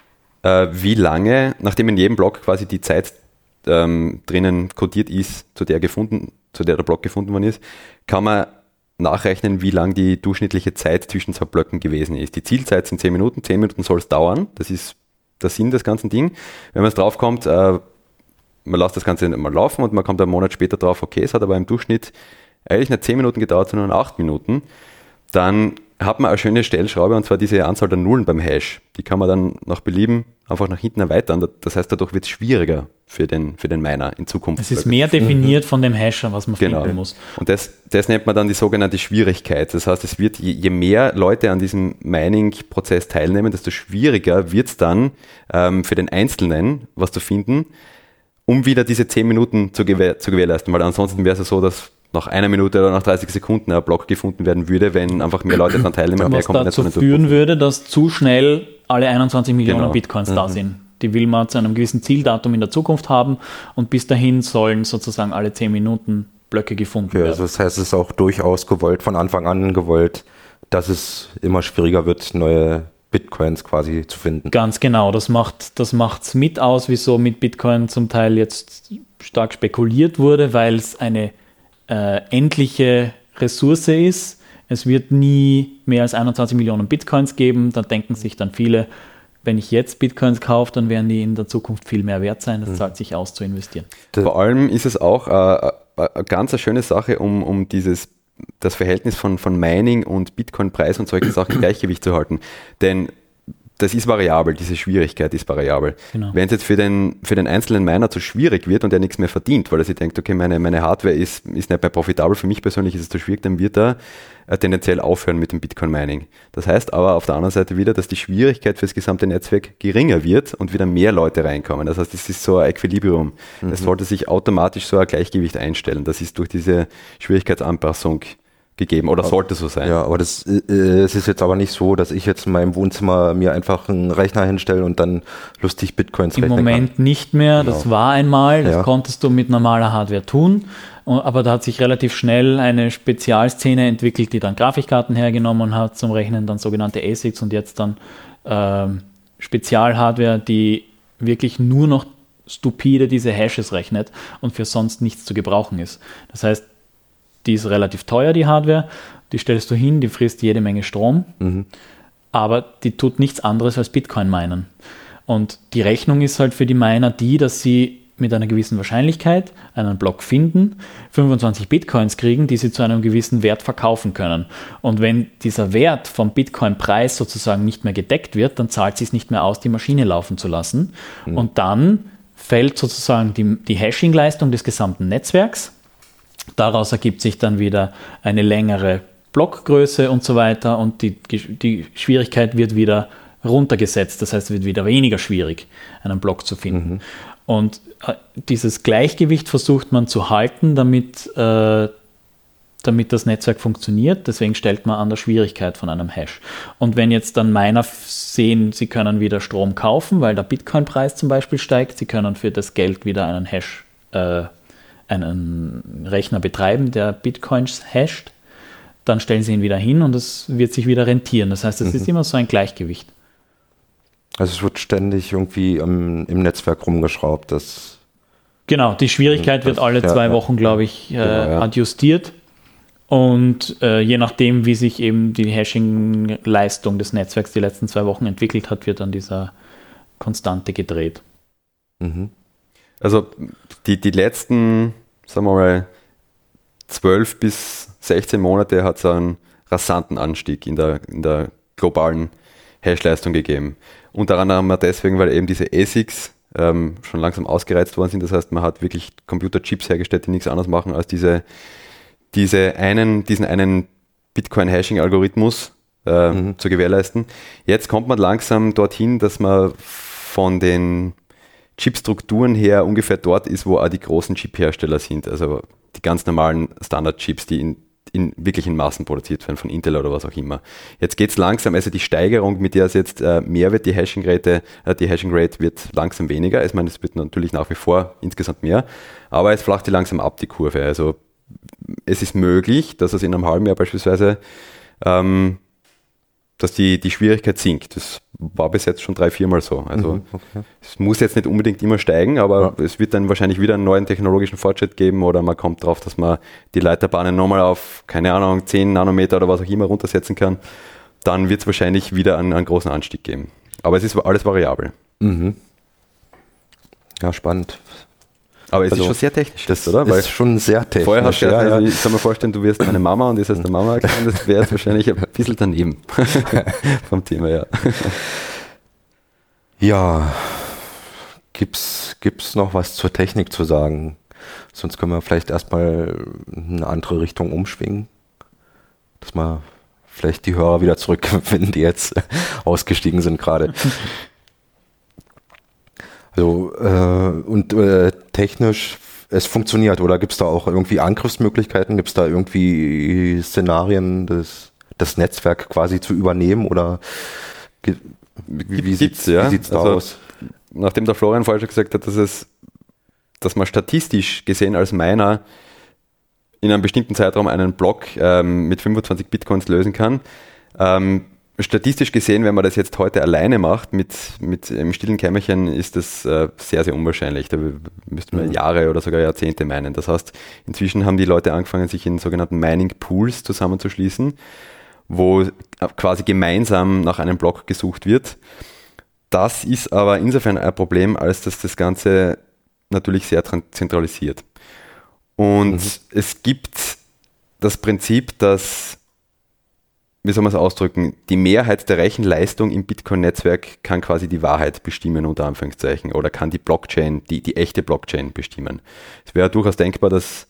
wie lange, nachdem in jedem Block quasi die Zeit drinnen kodiert ist, zu der der Block gefunden worden ist, kann man nachrechnen, wie lang die durchschnittliche Zeit zwischen zwei Blöcken gewesen ist. Die Zielzeit sind 10 Minuten, 10 Minuten soll es dauern, das ist der Sinn des ganzen Ding. Wenn man es drauf kommt, man lässt das Ganze mal laufen und man kommt einen Monat später drauf, okay, es hat aber im Durchschnitt eigentlich nicht 10 Minuten gedauert, sondern 8 Minuten, dann hat man eine schöne Stellschraube und zwar diese Anzahl der Nullen beim Hash. Die kann man dann nach Belieben einfach nach hinten erweitern. Das heißt, dadurch wird es schwieriger für den Miner in Zukunft. Es ist mehr definiert von dem Hasher, was man finden muss. Und das nennt man dann die sogenannte Schwierigkeit. Das heißt, es wird, je mehr Leute an diesem Mining-Prozess teilnehmen, desto schwieriger wird es dann für den Einzelnen, was zu finden, um wieder diese 10 Minuten zu gewährleisten. Weil ansonsten wäre es ja so, dass nach 1 Minute oder nach 30 Sekunden ein Block gefunden werden würde, wenn einfach mehr Leute daran teilnehmen. Was dazu führen würde, dass zu schnell alle 21 Millionen Bitcoins da sind. Die will man zu einem gewissen Zieldatum in der Zukunft haben und bis dahin sollen sozusagen alle 10 Minuten Blöcke gefunden werden. Also das heißt, es ist auch durchaus gewollt, von Anfang an gewollt, dass es immer schwieriger wird, neue Bitcoins quasi zu finden. Ganz genau, das macht's mit aus, wieso mit Bitcoin zum Teil jetzt stark spekuliert wurde, weil es eine endliche Ressource ist. Es wird nie mehr als 21 Millionen Bitcoins geben. Da denken sich dann viele, wenn ich jetzt Bitcoins kaufe, dann werden die in der Zukunft viel mehr wert sein. Das zahlt sich aus zu investieren. Vor allem ist es auch eine ganz schöne Sache, um das Verhältnis von Mining und Bitcoin-Preis und solchen Sachen im Gleichgewicht zu halten. Denn das ist variabel, diese Schwierigkeit ist variabel. Genau. Wenn es jetzt für den einzelnen Miner zu schwierig wird und er nichts mehr verdient, weil er sich denkt, okay, meine Hardware ist nicht mehr profitabel, für mich persönlich ist es zu schwierig, dann wird er tendenziell aufhören mit dem Bitcoin-Mining. Das heißt aber auf der anderen Seite wieder, dass die Schwierigkeit für das gesamte Netzwerk geringer wird und wieder mehr Leute reinkommen. Das heißt, es ist so ein Equilibrium. Es sollte sich automatisch so ein Gleichgewicht einstellen. Das ist durch diese Schwierigkeitsanpassung gegeben oder sollte so sein. Ja, aber es ist jetzt aber nicht so, dass ich jetzt in meinem Wohnzimmer mir einfach einen Rechner hinstelle und dann lustig Bitcoins rechnen kann. Im Moment nicht mehr, das war einmal, das konntest du mit normaler Hardware tun, aber da hat sich relativ schnell eine Spezialszene entwickelt, die dann Grafikkarten hergenommen hat zum Rechnen, dann sogenannte ASICs und jetzt dann Spezialhardware, die wirklich nur noch stupide diese Hashes rechnet und für sonst nichts zu gebrauchen ist. Das heißt, die ist relativ teuer, die Hardware. Die stellst du hin, die frisst jede Menge Strom, aber die tut nichts anderes als Bitcoin minen. Und die Rechnung ist halt für die Miner dass sie mit einer gewissen Wahrscheinlichkeit einen Block finden, 25 Bitcoins kriegen, die sie zu einem gewissen Wert verkaufen können. Und wenn dieser Wert vom Bitcoin-Preis sozusagen nicht mehr gedeckt wird, dann zahlt es sich nicht mehr aus, die Maschine laufen zu lassen. Und dann fällt sozusagen die Hashing-Leistung des gesamten Netzwerks. Daraus ergibt sich dann wieder eine längere Blockgröße und so weiter und die Schwierigkeit wird wieder runtergesetzt. Das heißt, es wird wieder weniger schwierig, einen Block zu finden. Und dieses Gleichgewicht versucht man zu halten, damit das Netzwerk funktioniert. Deswegen stellt man an der Schwierigkeit von einem Hash. Und wenn jetzt dann Miner sehen, sie können wieder Strom kaufen, weil der Bitcoin-Preis zum Beispiel steigt, sie können für das Geld wieder einen Hash einen Rechner betreiben, der Bitcoins hasht, dann stellen sie ihn wieder hin und es wird sich wieder rentieren. Das heißt, es ist immer so ein Gleichgewicht. Also es wird ständig irgendwie im Netzwerk rumgeschraubt. Genau, die Schwierigkeit wird alle 2 Wochen, glaube ich, adjustiert. Und je nachdem, wie sich eben die Hashing-Leistung des Netzwerks die letzten 2 Wochen entwickelt hat, wird dann dieser Konstante gedreht. Also die letzten, sagen wir mal, 12 bis 16 Monate hat es einen rasanten Anstieg in der globalen Hash-Leistung gegeben. Unter anderem deswegen, weil eben diese ASICs schon langsam ausgereizt worden sind. Das heißt, man hat wirklich Computerchips hergestellt, die nichts anderes machen, als diesen einen Bitcoin-Hashing-Algorithmus zu gewährleisten. Jetzt kommt man langsam dorthin, dass man von den Chipstrukturen her ungefähr dort ist, wo auch die großen Chip-Hersteller sind. Also die ganz normalen Standard-Chips, die wirklich in Massen produziert werden, von Intel oder was auch immer. Jetzt geht es langsam, also die Steigerung, mit der es jetzt mehr wird, die Hashing-Rate wird langsam weniger. Ich meine, es wird natürlich nach wie vor insgesamt mehr, aber es flacht die langsam ab, die Kurve. Also es ist möglich, dass es in einem halben Jahr beispielsweise dass die Schwierigkeit sinkt. Das war bis jetzt schon 3-4 Mal so. Also es muss jetzt nicht unbedingt immer steigen, aber es wird dann wahrscheinlich wieder einen neuen technologischen Fortschritt geben oder man kommt drauf, dass man die Leiterbahnen nochmal auf, keine Ahnung, 10 Nanometer oder was auch immer runtersetzen kann. Dann wird es wahrscheinlich wieder einen großen Anstieg geben. Aber es ist alles variabel. Ja, spannend. Aber es ist schon sehr technisch, das oder? Ist schon sehr technisch. Vorher hast du gesagt, ich kann mir vorstellen, du wirst meine Mama und das heißt der Mama erklären, das wäre jetzt wahrscheinlich ein bisschen daneben vom Thema, ja. Ja, gibt's noch was zur Technik zu sagen? Sonst können wir vielleicht erstmal in eine andere Richtung umschwingen, dass wir vielleicht die Hörer wieder zurückfinden, die jetzt ausgestiegen sind gerade. Also, technisch, es funktioniert, oder gibt es da auch irgendwie Angriffsmöglichkeiten? Gibt es da irgendwie Szenarien, das Netzwerk quasi zu übernehmen? Oder wie sieht es da aus? Nachdem der Florian vorher schon gesagt hat, dass man statistisch gesehen als Miner in einem bestimmten Zeitraum einen Block mit 25 Bitcoins lösen kann, statistisch gesehen, wenn man das jetzt heute alleine macht, mit im stillen Kämmerchen, ist das sehr, sehr unwahrscheinlich. Da müsste man Jahre oder sogar Jahrzehnte meinen. Das heißt, inzwischen haben die Leute angefangen, sich in sogenannten Mining Pools zusammenzuschließen, wo quasi gemeinsam nach einem Block gesucht wird. Das ist aber insofern ein Problem, als dass das Ganze natürlich sehr zentralisiert. Und es gibt das Prinzip, dass, wie soll man es ausdrücken, die Mehrheit der Rechenleistung im Bitcoin-Netzwerk kann quasi die Wahrheit bestimmen, unter Anführungszeichen, oder kann die Blockchain, die echte Blockchain bestimmen. Es wäre durchaus denkbar, dass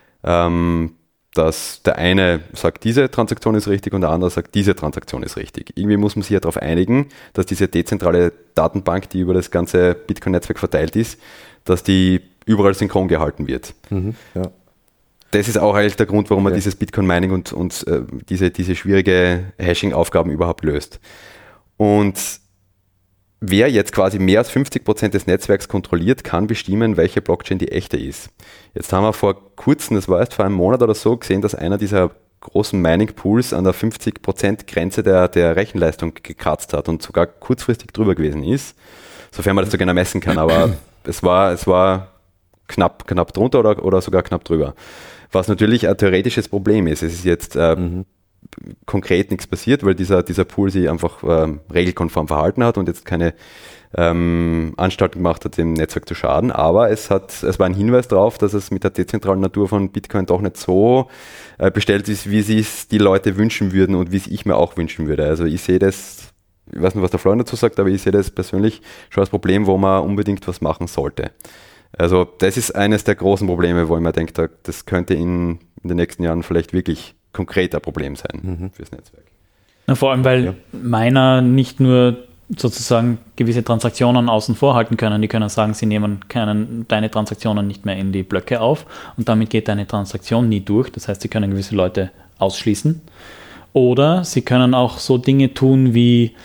der eine sagt, diese Transaktion ist richtig und der andere sagt, diese Transaktion ist richtig. Irgendwie muss man sich ja darauf einigen, dass diese dezentrale Datenbank, die über das ganze Bitcoin-Netzwerk verteilt ist, dass die überall synchron gehalten wird. Ja. Das ist auch eigentlich der Grund, warum man dieses Bitcoin-Mining und diese schwierige Hashing-Aufgaben überhaupt löst. Und wer jetzt quasi mehr als 50% des Netzwerks kontrolliert, kann bestimmen, welche Blockchain die echte ist. Jetzt haben wir vor kurzem, das war erst vor einem Monat oder so, gesehen, dass einer dieser großen Mining-Pools an der 50%-Grenze der Rechenleistung gekratzt hat und sogar kurzfristig drüber gewesen ist, sofern man das so genau messen kann, aber es war knapp drunter oder sogar knapp drüber. Was natürlich ein theoretisches Problem ist. Es ist jetzt konkret nichts passiert, weil dieser Pool sich einfach regelkonform verhalten hat und jetzt keine Anstalten gemacht hat, dem Netzwerk zu schaden. Aber es war ein Hinweis darauf, dass es mit der dezentralen Natur von Bitcoin doch nicht so bestellt ist, wie sie es die Leute wünschen würden und wie es ich mir auch wünschen würde. Also ich sehe das, ich weiß nicht, was der Florian dazu sagt, aber ich sehe das persönlich schon als Problem, wo man unbedingt was machen sollte. Also das ist eines der großen Probleme, wo ich mir denke, das könnte in den nächsten Jahren vielleicht wirklich konkret ein Problem sein fürs Netzwerk. Na, vor allem, weil Miner nicht nur sozusagen gewisse Transaktionen außen vor halten können. Die können sagen, sie nehmen deine Transaktionen nicht mehr in die Blöcke auf und damit geht deine Transaktion nie durch. Das heißt, sie können gewisse Leute ausschließen. Oder sie können auch so Dinge tun wie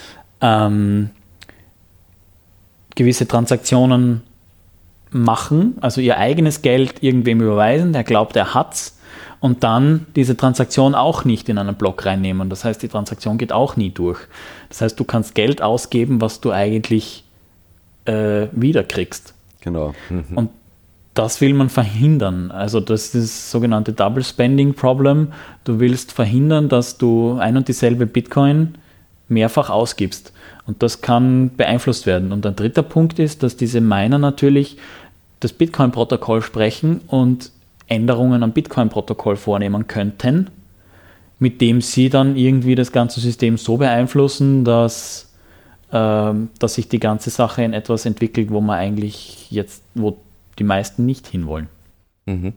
gewisse Transaktionen machen, also ihr eigenes Geld irgendwem überweisen, der glaubt, er hat's, und dann diese Transaktion auch nicht in einen Block reinnehmen. Das heißt, die Transaktion geht auch nie durch. Das heißt, du kannst Geld ausgeben, was du eigentlich wiederkriegst. Genau. Und das will man verhindern. Also das ist das sogenannte Double Spending Problem. Du willst verhindern, dass du ein und dieselbe Bitcoin mehrfach ausgibst. Und das kann beeinflusst werden. Und ein dritter Punkt ist, dass diese Miner natürlich das Bitcoin-Protokoll sprechen und Änderungen am Bitcoin-Protokoll vornehmen könnten, mit dem sie dann irgendwie das ganze System so beeinflussen, dass dass sich die ganze Sache in etwas entwickelt, wo die meisten nicht hinwollen. Mhm.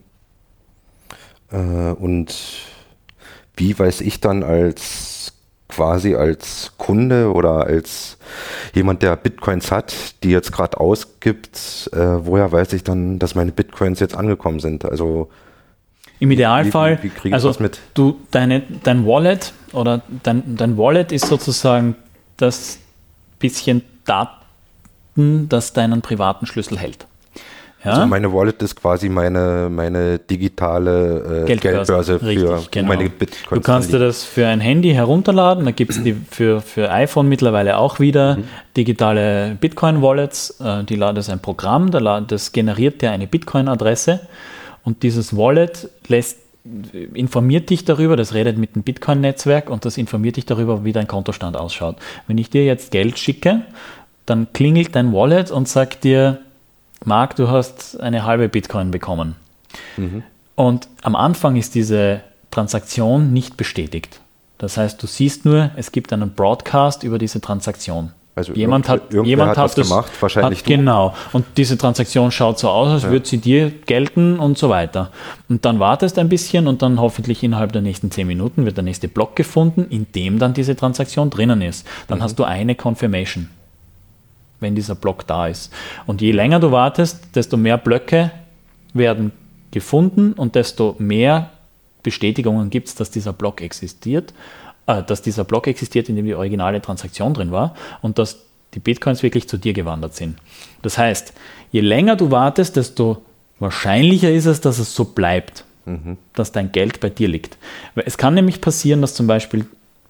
Und wie weiß ich dann quasi als Kunde oder als jemand, der Bitcoins hat, die jetzt gerade ausgibt, woher weiß ich dann, dass meine Bitcoins jetzt angekommen sind? Also im Idealfall, wie kriege ich also das mit? Dein Wallet oder dein Wallet ist sozusagen das bisschen Daten, das deinen privaten Schlüssel hält. Ja? Also meine Wallet ist quasi meine digitale Geldbörse Richtig, für meine Bitcoins. Du kannst dir das für ein Handy herunterladen, da gibt es die für iPhone mittlerweile auch wieder digitale Bitcoin-Wallets, das ist ein Programm, das generiert dir eine Bitcoin-Adresse und dieses Wallet informiert dich darüber, das redet mit dem Bitcoin-Netzwerk und das informiert dich darüber, wie dein Kontostand ausschaut. Wenn ich dir jetzt Geld schicke, dann klingelt dein Wallet und sagt dir, Marc, du hast eine halbe Bitcoin bekommen. Mhm. Und am Anfang ist diese Transaktion nicht bestätigt. Das heißt, du siehst nur, es gibt einen Broadcast über diese Transaktion. Also jemand hat was gemacht, wahrscheinlich du. Genau. Und diese Transaktion schaut so aus, als würde sie dir gelten und so weiter. Und dann wartest ein bisschen und dann hoffentlich innerhalb der nächsten 10 Minuten wird der nächste Block gefunden, in dem dann diese Transaktion drinnen ist. Dann hast du eine Confirmation, wenn dieser Block da ist. Und je länger du wartest, desto mehr Blöcke werden gefunden und desto mehr Bestätigungen gibt es, dass dieser Block existiert, in dem die originale Transaktion drin war und dass die Bitcoins wirklich zu dir gewandert sind. Das heißt, je länger du wartest, desto wahrscheinlicher ist es, dass es so bleibt, dass dein Geld bei dir liegt. Weil es kann nämlich passieren, dass zum Beispiel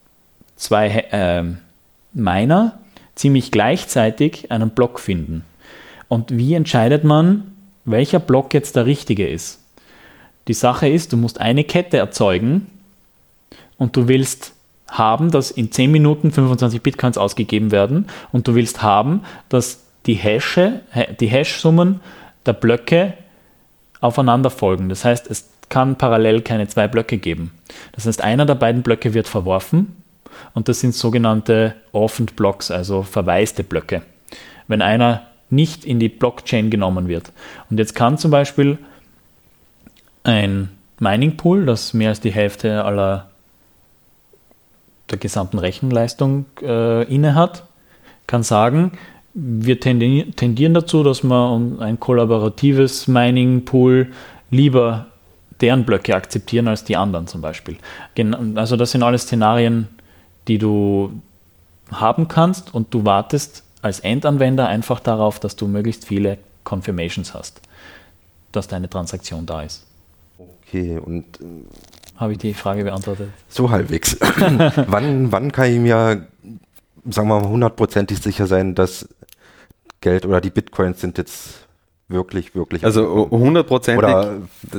2 Miner ziemlich gleichzeitig einen Block finden. Und wie entscheidet man, welcher Block jetzt der richtige ist? Die Sache ist, du musst eine Kette erzeugen und du willst haben, dass in 10 Minuten 25 Bitcoins ausgegeben werden und du willst haben, dass die Hash-Summen der Blöcke aufeinander folgen. Das heißt, es kann parallel keine 2 Blöcke geben. Das heißt, einer der beiden Blöcke wird verworfen und das sind sogenannte Orphaned Blocks, also verwaiste Blöcke. Wenn einer nicht in die Blockchain genommen wird. Und jetzt kann zum Beispiel ein Mining Pool, das mehr als die Hälfte der gesamten Rechenleistung inne hat, kann sagen, wir tendieren dazu, dass wir ein kollaboratives Mining Pool lieber deren Blöcke akzeptieren als die anderen zum Beispiel. Also das sind alles Szenarien, die du haben kannst und du wartest als Endanwender einfach darauf, dass du möglichst viele Confirmations hast, dass deine Transaktion da ist. Okay, und habe ich die Frage beantwortet? So halbwegs. Wann kann ich mir, sagen wir mal, 100%ig sicher sein, dass Geld oder die Bitcoins sind jetzt wirklich. Also 100%ig,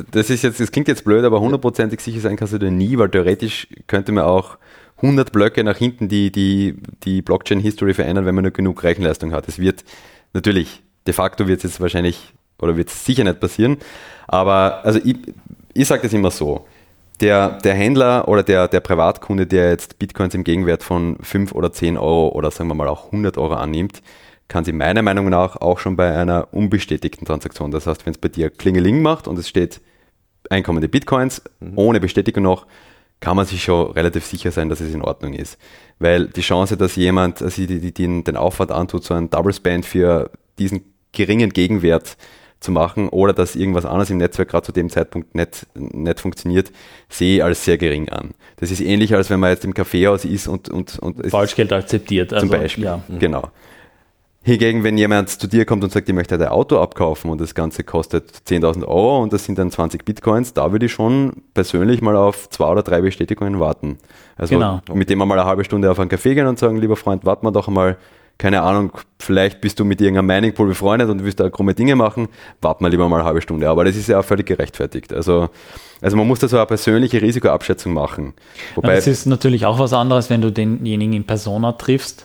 das klingt jetzt blöd, aber 100%ig sicher sein kannst du dir nie, weil theoretisch könnte man auch 100 Blöcke nach hinten die Blockchain-History verändern, wenn man nur genug Rechenleistung hat. Es wird natürlich, de facto wird es jetzt wahrscheinlich, oder wird es sicher nicht passieren, aber also ich sage das immer so, der Händler oder der Privatkunde, der jetzt Bitcoins im Gegenwert von 5 oder 10 Euro oder sagen wir mal auch 100 Euro annimmt, kann sie meiner Meinung nach auch schon bei einer unbestätigten Transaktion, das heißt, wenn es bei dir Klingeling macht und es steht einkommende Bitcoins, ohne Bestätigung noch, kann man sich schon relativ sicher sein, dass es in Ordnung ist. Weil die Chance, dass jemand den Aufwand antut, so einen Double Spend für diesen geringen Gegenwert zu machen oder dass irgendwas anderes im Netzwerk gerade zu dem Zeitpunkt nicht funktioniert, sehe ich als sehr gering an. Das ist ähnlich, als wenn man jetzt im Kaffeehaus ist und Falschgeld akzeptiert. Zum Beispiel, ja. Genau. Hingegen, wenn jemand zu dir kommt und sagt, ich möchte ein Auto abkaufen und das Ganze kostet 10.000 Euro und das sind dann 20 Bitcoins, da würde ich schon persönlich mal auf 2 oder 3 Bestätigungen warten. Also mit dem mal eine halbe Stunde auf einen Café gehen und sagen, lieber Freund, warte mal doch einmal, keine Ahnung, vielleicht bist du mit irgendeinem Mining Pool befreundet und willst da krumme Dinge machen, warte mal lieber mal eine halbe Stunde. Aber das ist ja auch völlig gerechtfertigt. Also man muss da so eine persönliche Risikoabschätzung machen. Wobei das ist natürlich auch was anderes, wenn du denjenigen in Persona triffst.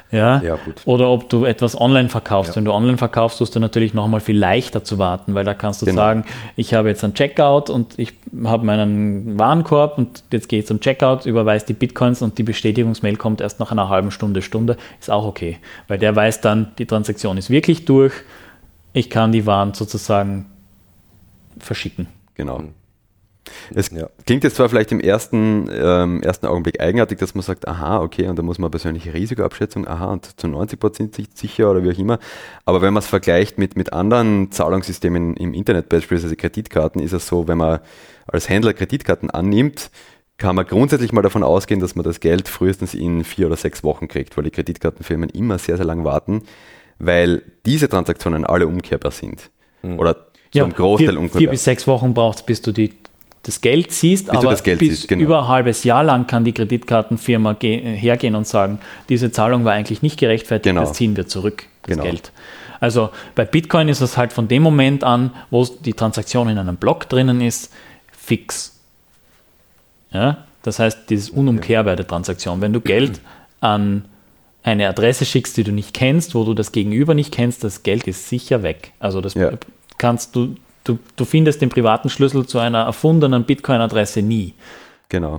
Ja? Ja, gut. Oder ob du etwas online verkaufst. Ja. Wenn du online verkaufst, tust du natürlich noch mal viel leichter zu warten, weil da kannst du sagen, ich habe jetzt einen Checkout und ich habe meinen Warenkorb und jetzt geht es zum Checkout, überweist die Bitcoins und die Bestätigungsmail kommt erst nach einer halben Stunde, ist auch okay. Weil der weiß dann, die Transaktion ist wirklich durch, ich kann die Waren sozusagen verschicken. Genau. Es klingt jetzt zwar vielleicht im ersten Augenblick eigenartig, dass man sagt, aha, okay, und da muss man persönliche Risikoabschätzung, aha, und zu 90% sicher oder wie auch immer. Aber wenn man es vergleicht mit anderen Zahlungssystemen im Internet, beispielsweise Kreditkarten, ist es so, wenn man als Händler Kreditkarten annimmt, kann man grundsätzlich mal davon ausgehen, dass man das Geld frühestens in 4 oder 6 Wochen kriegt, weil die Kreditkartenfirmen immer sehr, sehr lang warten, weil diese Transaktionen alle umkehrbar sind. Oder zum Großteil umkehrbar. 4 bis 6 Wochen braucht es, bis du das Geld siehst, aber über ein halbes Jahr lang kann die Kreditkartenfirma hergehen und sagen, diese Zahlung war eigentlich nicht gerechtfertigt, das ziehen wir zurück, das Geld. Also bei Bitcoin ist es halt von dem Moment an, wo die Transaktion in einem Block drinnen ist, fix. Ja? Das heißt, dieses unumkehrbare Transaktion. Wenn du Geld an eine Adresse schickst, die du nicht kennst, wo du das Gegenüber nicht kennst, das Geld ist sicher weg. Also das kannst du findest den privaten Schlüssel zu einer erfundenen Bitcoin-Adresse nie. Genau.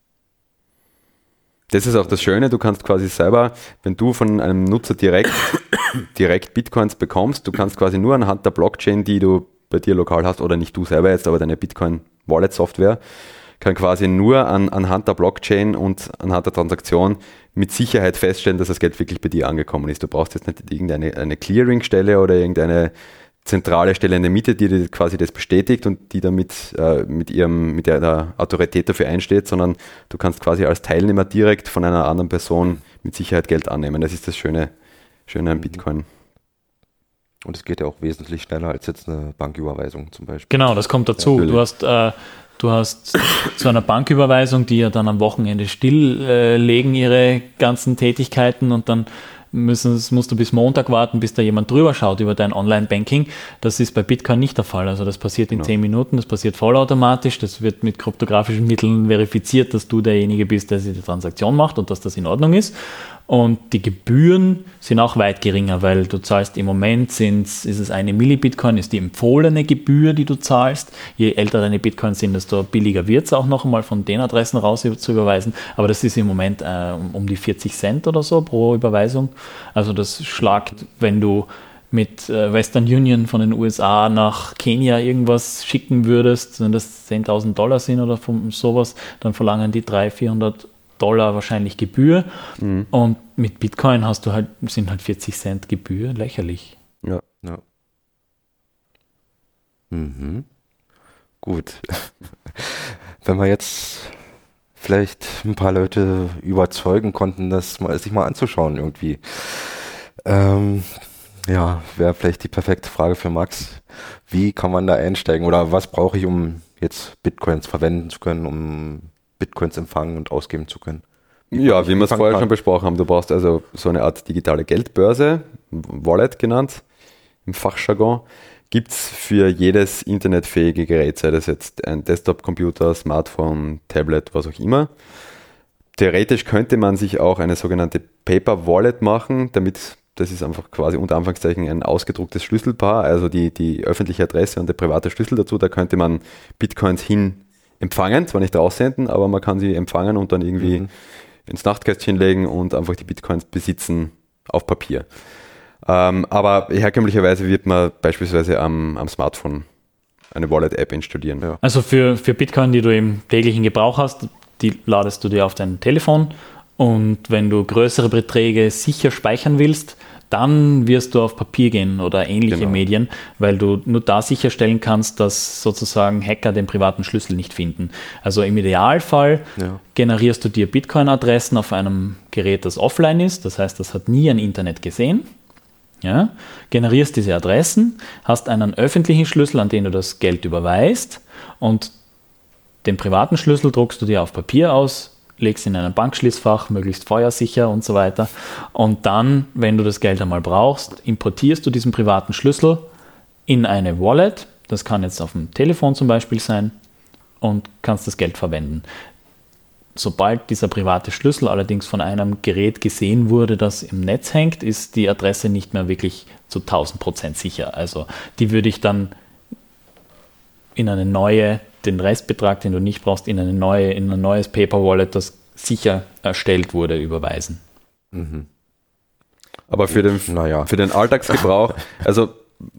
Das ist auch das Schöne, du kannst quasi selber, wenn du von einem Nutzer direkt Bitcoins bekommst, du kannst quasi nur anhand der Blockchain, die du bei dir lokal hast, oder nicht du selber jetzt, aber deine Bitcoin-Wallet-Software, kann quasi nur anhand der Blockchain und anhand der Transaktion mit Sicherheit feststellen, dass das Geld wirklich bei dir angekommen ist. Du brauchst jetzt nicht irgendeine Clearing-Stelle oder irgendeine zentrale Stelle in der Mitte, die quasi das bestätigt und die damit mit der Autorität dafür einsteht, sondern du kannst quasi als Teilnehmer direkt von einer anderen Person mit Sicherheit Geld annehmen. Das ist das Schöne an Bitcoin. Und es geht ja auch wesentlich schneller als jetzt eine Banküberweisung zum Beispiel. Genau, das kommt dazu. Du hast zu einer Banküberweisung, die ja dann am Wochenende stilllegen ihre ganzen Tätigkeiten und dann musst du bis Montag warten, bis da jemand drüber schaut über dein Online-Banking. Das ist bei Bitcoin nicht der Fall. Also das passiert in 10 Minuten, das passiert vollautomatisch, das wird mit kryptografischen Mitteln verifiziert, dass du derjenige bist, der die Transaktion macht und dass das in Ordnung ist. Und die Gebühren sind auch weit geringer, weil du zahlst im Moment, ist es eine Millibitcoin, ist die empfohlene Gebühr, die du zahlst. Je älter deine Bitcoins sind, desto billiger wird es auch noch einmal von den Adressen raus zu überweisen. Aber das ist im Moment um die 40 Cent oder so pro Überweisung. Also das schlagt, wenn du mit Western Union von den USA nach Kenia irgendwas schicken würdest, wenn das $10.000 sind oder sowas, dann verlangen die $300-400 wahrscheinlich Gebühr. Und mit Bitcoin sind halt 40 Cent Gebühr lächerlich. Ja. Mhm. Gut. Wenn wir jetzt vielleicht ein paar Leute überzeugen konnten, das sich mal anzuschauen irgendwie. Wäre vielleicht die perfekte Frage für Max. Wie kann man da einsteigen? Oder was brauche ich, um jetzt Bitcoins verwenden zu können, um Bitcoins empfangen und ausgeben zu können? Wie wir es vorher schon besprochen haben, du brauchst also so eine Art digitale Geldbörse, Wallet genannt, im Fachjargon, gibt es für jedes internetfähige Gerät, sei das jetzt ein Desktop-Computer, Smartphone, Tablet, was auch immer. Theoretisch könnte man sich auch eine sogenannte Paper Wallet machen, das ist einfach quasi unter Anführungszeichen ein ausgedrucktes Schlüsselpaar, also die öffentliche Adresse und der private Schlüssel dazu, da könnte man Bitcoins hin empfangen, zwar nicht raussenden, aber man kann sie empfangen und dann irgendwie ins Nachtkästchen legen und einfach die Bitcoins besitzen auf Papier. Aber herkömmlicherweise wird man beispielsweise am Smartphone eine Wallet-App installieren. Ja. Also für Bitcoin, die du im täglichen Gebrauch hast, die ladest du dir auf dein Telefon und wenn du größere Beträge sicher speichern willst, dann wirst du auf Papier gehen oder ähnliche Medien, weil du nur da sicherstellen kannst, dass sozusagen Hacker den privaten Schlüssel nicht finden. Also im Idealfall generierst du dir Bitcoin-Adressen auf einem Gerät, das offline ist, das heißt, das hat nie ein Internet gesehen. Ja? Generierst diese Adressen, hast einen öffentlichen Schlüssel, an den du das Geld überweist und den privaten Schlüssel druckst du dir auf Papier aus, legst in ein Bankschließfach, möglichst feuersicher und so weiter. Und dann, wenn du das Geld einmal brauchst, importierst du diesen privaten Schlüssel in eine Wallet. Das kann jetzt auf dem Telefon zum Beispiel sein und kannst das Geld verwenden. sobald dieser private Schlüssel allerdings von einem Gerät gesehen wurde, das im Netz hängt, ist die Adresse nicht mehr wirklich zu 1000% sicher. Also die würde ich dann in eine neue, den Restbetrag, den du nicht brauchst, in ein neues Paper Wallet, das sicher erstellt wurde, überweisen. Mhm. Aber für den Alltagsgebrauch, also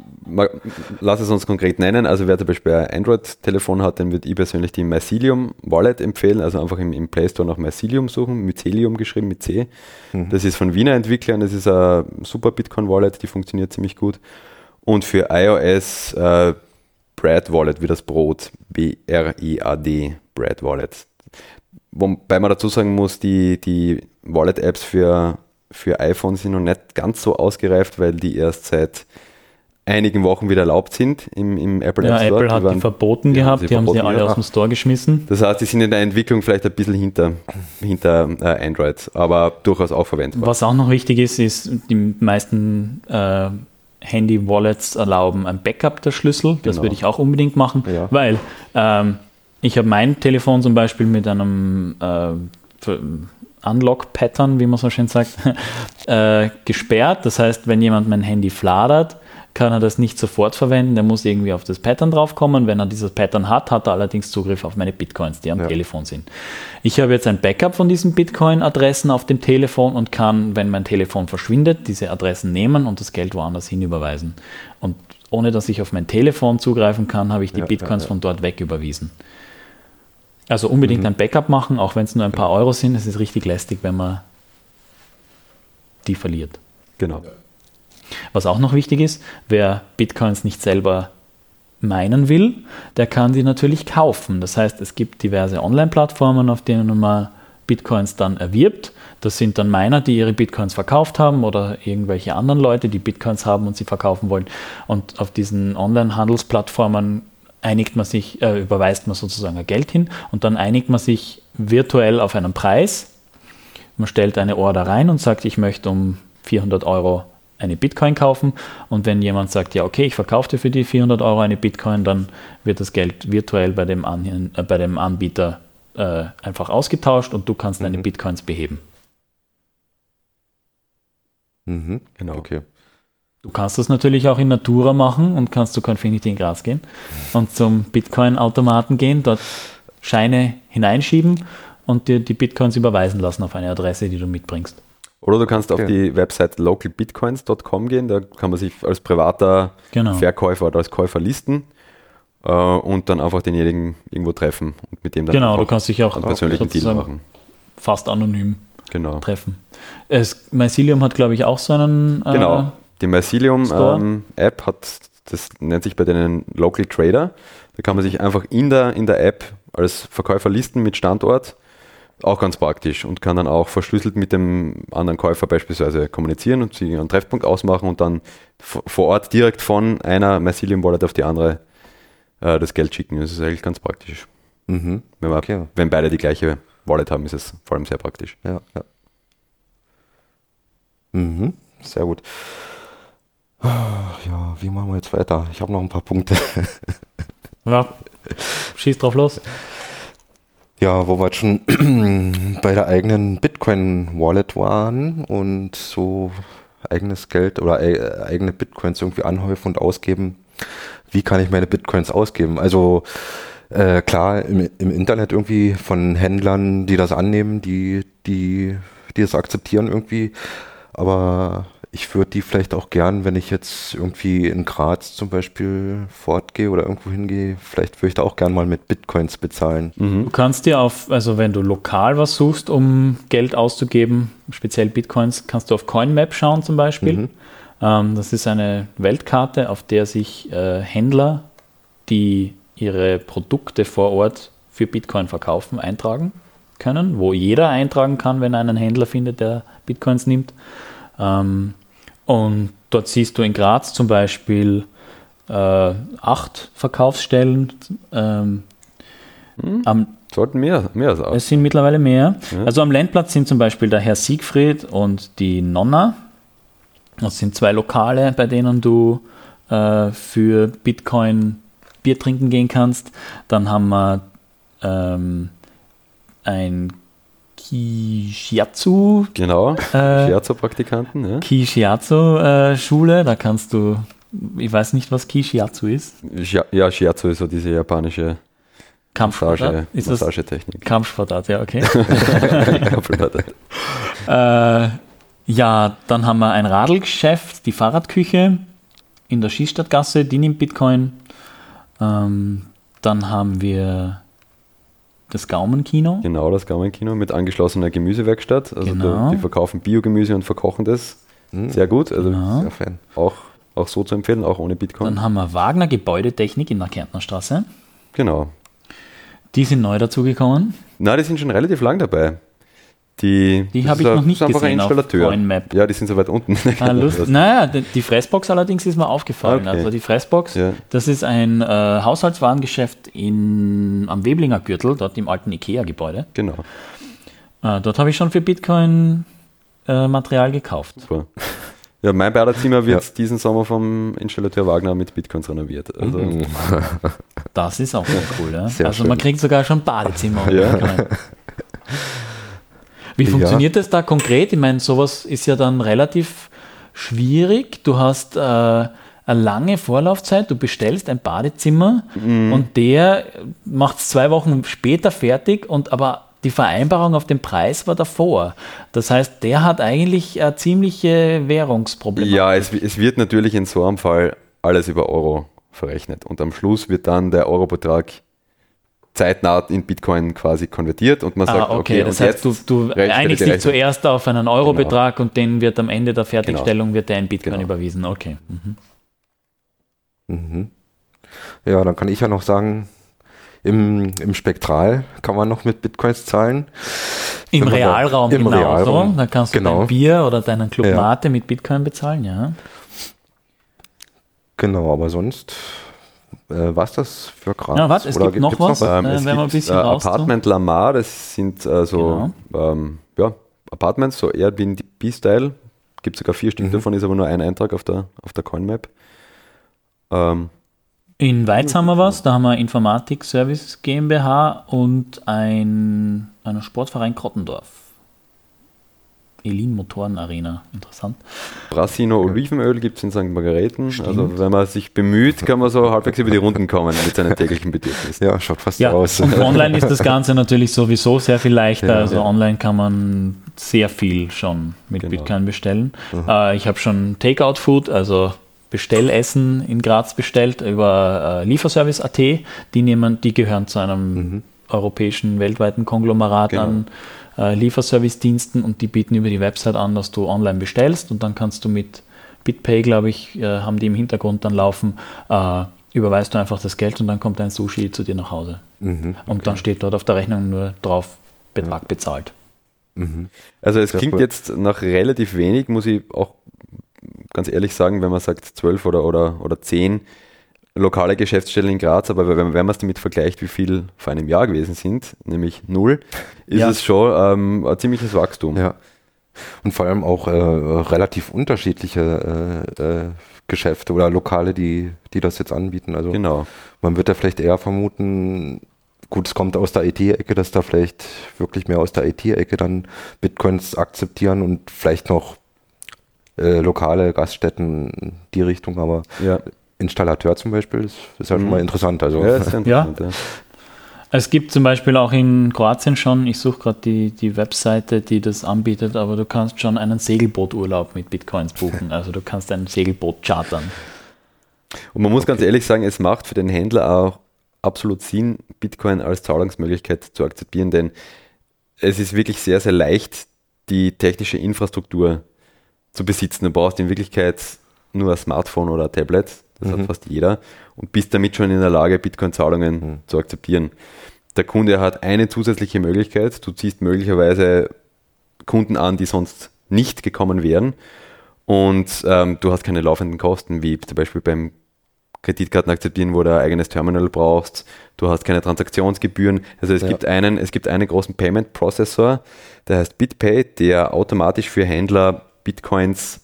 lass es uns konkret nennen, also wer zum Beispiel ein Android-Telefon hat, dann würde ich persönlich die Mycelium Wallet empfehlen, also einfach im Play Store nach Mycelium suchen, Mycelium geschrieben mit C. Das ist von Wiener Entwicklern, das ist eine super Bitcoin-Wallet, die funktioniert ziemlich gut. Und für iOS Bread Wallet wie das Brot, B-R-E-A-D, Bread Wallet. Wobei man dazu sagen muss, die Wallet-Apps für iPhone sind noch nicht ganz so ausgereift, weil die erst seit einigen Wochen wieder erlaubt sind im Apple App Store. Ja, Apple hat die verboten gehabt, die haben sie alle aus dem Store geschmissen. Das heißt, die sind in der Entwicklung vielleicht ein bisschen hinter Android, aber durchaus auch verwendbar. Was auch noch wichtig ist, die meisten Handy-Wallets erlauben ein Backup der Schlüssel. Das würde ich auch unbedingt machen, weil ich habe mein Telefon zum Beispiel mit einem Unlock-Pattern, wie man so schön sagt, gesperrt. Das heißt, wenn jemand mein Handy fladert, kann er das nicht sofort verwenden. Der muss irgendwie auf das Pattern draufkommen. Wenn er dieses Pattern hat, hat er allerdings Zugriff auf meine Bitcoins, die am Telefon sind. Ich habe jetzt ein Backup von diesen Bitcoin-Adressen auf dem Telefon und kann, wenn mein Telefon verschwindet, diese Adressen nehmen und das Geld woanders hin überweisen. Und ohne dass ich auf mein Telefon zugreifen kann, habe ich die Bitcoins von dort weg überwiesen. Also unbedingt ein Backup machen, auch wenn es nur ein paar Euro sind. Es ist richtig lästig, wenn man die verliert. Genau. Was auch noch wichtig ist, wer Bitcoins nicht selber meinen will, der kann die natürlich kaufen. Das heißt, es gibt diverse Online-Plattformen, auf denen man Bitcoins dann erwirbt. Das sind dann Miner, die ihre Bitcoins verkauft haben oder irgendwelche anderen Leute, die Bitcoins haben und sie verkaufen wollen. Und auf diesen Online-Handelsplattformen überweist man sozusagen ein Geld hin und dann einigt man sich virtuell auf einen Preis. Man stellt eine Order rein und sagt, ich möchte um 400 Euro eine Bitcoin kaufen, und wenn jemand sagt, ja okay, ich verkaufe dir für die 400 Euro eine Bitcoin, dann wird das Geld virtuell bei dem Anbieter einfach ausgetauscht und du kannst deine Bitcoins beheben. Genau. Okay. Du kannst das natürlich auch in Natura machen und kannst zu Confinity in Graz gehen und zum Bitcoin-Automaten gehen, dort Scheine hineinschieben und dir die Bitcoins überweisen lassen auf eine Adresse, die du mitbringst. Oder du kannst auf die Website localbitcoins.com gehen, da kann man sich als privater Verkäufer oder als Käufer listen und dann einfach denjenigen irgendwo treffen und mit dem dann du kannst dich auch einen persönlichen Deal machen. Fast anonym treffen. Mycelium hat, glaube ich, auch so einen die Mycelium-App das nennt sich bei denen Local Trader. Da kann man sich einfach in der App als Verkäufer listen mit Standort. Auch ganz praktisch und kann dann auch verschlüsselt mit dem anderen Käufer beispielsweise kommunizieren und sie einen Treffpunkt ausmachen und dann vor Ort direkt von einer Mycelium Wallet auf die andere das Geld schicken. Das ist eigentlich ganz praktisch. Wenn beide die gleiche Wallet haben, ist es vor allem sehr praktisch. Sehr gut. Ja, wie machen wir jetzt weiter? Ich habe noch ein paar Punkte. Ja, schieß drauf los. Ja, wo wir jetzt schon bei der eigenen Bitcoin-Wallet waren und so eigenes Geld oder eigene Bitcoins irgendwie anhäufen und ausgeben. Wie kann ich meine Bitcoins ausgeben? Also klar, im Internet irgendwie von Händlern, die das annehmen, die das akzeptieren irgendwie. Aber ich würde die vielleicht auch gern, wenn ich jetzt irgendwie in Graz zum Beispiel fortgehe oder irgendwo hingehe, vielleicht würde ich da auch gern mal mit Bitcoins bezahlen. Du kannst dir also wenn du lokal was suchst, um Geld auszugeben, speziell Bitcoins, kannst du auf CoinMap schauen zum Beispiel. Das ist eine Weltkarte, auf der sich Händler, die ihre Produkte vor Ort für Bitcoin verkaufen, eintragen können, wo jeder eintragen kann, wenn er einen Händler findet, der Bitcoins nimmt. Und dort siehst du in Graz zum Beispiel 8 Verkaufsstellen. Sollten mehr sein. Es sind mittlerweile mehr. Ja. Also am Lendplatz sind zum Beispiel der Herr Siegfried und die Nonna. Das sind 2 Lokale, bei denen du für Bitcoin Bier trinken gehen kannst. Dann haben wir ein Ki-Shiatsu. Genau, Shiatsu-Praktikanten. Ja. Ki-Shiatsu-Schule, da kannst du, ich weiß nicht, was Ki-Shiatsu ist. Ja, Shiatsu ist so diese japanische Kampfsportart. Massagetechnik. Kampfsportart, ja, okay. Kampfsportart. Ja, dann haben wir ein Radlgeschäft, die Fahrradküche in der Schießstadtgasse, die nimmt Bitcoin. Dann haben wir das Gaumenkino. Genau, das Gaumenkino mit angeschlossener Gemüsewerkstatt. Also Genau. die verkaufen Biogemüse und verkochen das sehr gut. Also Genau. Sehr Fan. auch so zu empfehlen, auch ohne Bitcoin. Dann haben wir Wagner Gebäudetechnik in der Kärntnerstraße. Genau. Die sind neu dazugekommen. Na, die sind schon relativ lang dabei. Die Die das habe ist ich ein- noch nicht das ist einfach ein gesehen auf Installateur. CoinMap. Ja, die sind so weit unten. Naja, die Fressbox allerdings ist mir aufgefallen. Okay. Also die Fressbox, Ja. das ist ein Haushaltswarengeschäft am Weblinger Gürtel, dort im alten Ikea-Gebäude. Genau. Dort habe ich schon für Bitcoin Material gekauft. Super. Ja, mein Badezimmer wird diesen Sommer vom Installateur Wagner mit Bitcoins renoviert. Also, Das ist auch cool. Ja? Sehr Also schön. man kriegt sogar schon Badezimmer. und Ja. Bitcoin. Wie funktioniert das da konkret? Ich meine, sowas ist ja dann relativ schwierig. Du hast eine lange Vorlaufzeit, du bestellst ein Badezimmer und der macht es 2 Wochen später fertig, aber die Vereinbarung auf den Preis war davor. Das heißt, der hat eigentlich eine ziemliche Währungsprobleme. ja, es wird natürlich in so einem Fall alles über Euro verrechnet. Und am Schluss wird dann der Eurobetrag zeitnah in Bitcoin quasi konvertiert und man sagt, okay, das und heißt, jetzt du stelle einigst die dich Rechnung. zuerst auf einen Euro-Betrag und den wird am Ende der Fertigstellung wird der in Bitcoin Genau. überwiesen. Okay. Ja, dann kann ich ja noch sagen, im Spektral kann man noch mit Bitcoins zahlen. Im Wenn man da- Realraum im genauso. Realraum, Dann kannst du genau. dein Bier oder deinen Club Ja. Mate mit Bitcoin bezahlen, ja. Genau, aber sonst, was das für Graz? Ja, warte, es Oder gibt noch gibt's was? Es wenn wir ein gibt bisschen rauszoomen. Apartment Lamar, das sind Apartments, so Airbnb-Style. Gibt sogar 4 Stück davon, ist aber nur ein Eintrag auf der CoinMap. In Weiz haben wir was, da haben wir Informatik Service GmbH und einen Sportverein Krottendorf. Elin Motoren Arena, interessant. Brasino Olivenöl gibt es in St. Margareten. Also wenn man sich bemüht, kann man so halbwegs über die Runden kommen mit seinen täglichen Bedürfnissen. Ja, schaut fast Ja, so aus. und online ist das Ganze natürlich sowieso sehr viel leichter. Ja. Also online kann man sehr viel schon mit Genau. Bitcoin bestellen. Ich habe schon Takeout-Food, also Bestellessen in Graz bestellt über Lieferservice.at. Die gehören zu einem europäischen, weltweiten Konglomerat Genau. an Lieferservice-Diensten und die bieten über die Website an, dass du online bestellst und dann kannst du mit BitPay, glaube ich, haben die im Hintergrund dann laufen, überweist du einfach das Geld und dann kommt ein Sushi zu dir nach Hause. Und dann steht dort auf der Rechnung nur drauf, Betrag bezahlt. Also es Sehr klingt cool. jetzt nach relativ wenig, muss ich auch ganz ehrlich sagen, wenn man sagt 12 oder 10 lokale Geschäftsstellen in Graz, aber wenn man es damit vergleicht, wie viel vor einem Jahr gewesen sind, nämlich 0, ist Ja. es schon ein ziemliches Wachstum. Ja. Und vor allem auch relativ unterschiedliche Geschäfte oder Lokale, die das jetzt anbieten. Also Genau. man wird da vielleicht eher vermuten, gut, es kommt aus der IT-Ecke, dass da vielleicht wirklich mehr aus der IT-Ecke dann Bitcoins akzeptieren und vielleicht noch lokale Gaststätten die Richtung, aber Ja, Installateur zum Beispiel ist ja schon mal interessant. Also ja, ist sehr interessant, ja. Es gibt zum Beispiel auch in Kroatien schon, ich suche gerade die Webseite, die das anbietet, aber du kannst schon einen Segelbooturlaub mit Bitcoins buchen. Also du kannst ein Segelboot chartern. Und man muss ganz ehrlich sagen, es macht für den Händler auch absolut Sinn, Bitcoin als Zahlungsmöglichkeit zu akzeptieren, denn es ist wirklich sehr, sehr leicht, die technische Infrastruktur zu besitzen. Du brauchst in Wirklichkeit nur ein Smartphone oder ein Tablet, das hat fast jeder, und bist damit schon in der Lage, Bitcoin-Zahlungen zu akzeptieren. Der Kunde hat eine zusätzliche Möglichkeit, du ziehst möglicherweise Kunden an, die sonst nicht gekommen wären, und du hast keine laufenden Kosten, wie zum Beispiel beim Kreditkarten akzeptieren, wo du ein eigenes Terminal brauchst. Du hast keine Transaktionsgebühren. Also es gibt einen großen Payment Processor, der heißt BitPay, der automatisch für Händler Bitcoins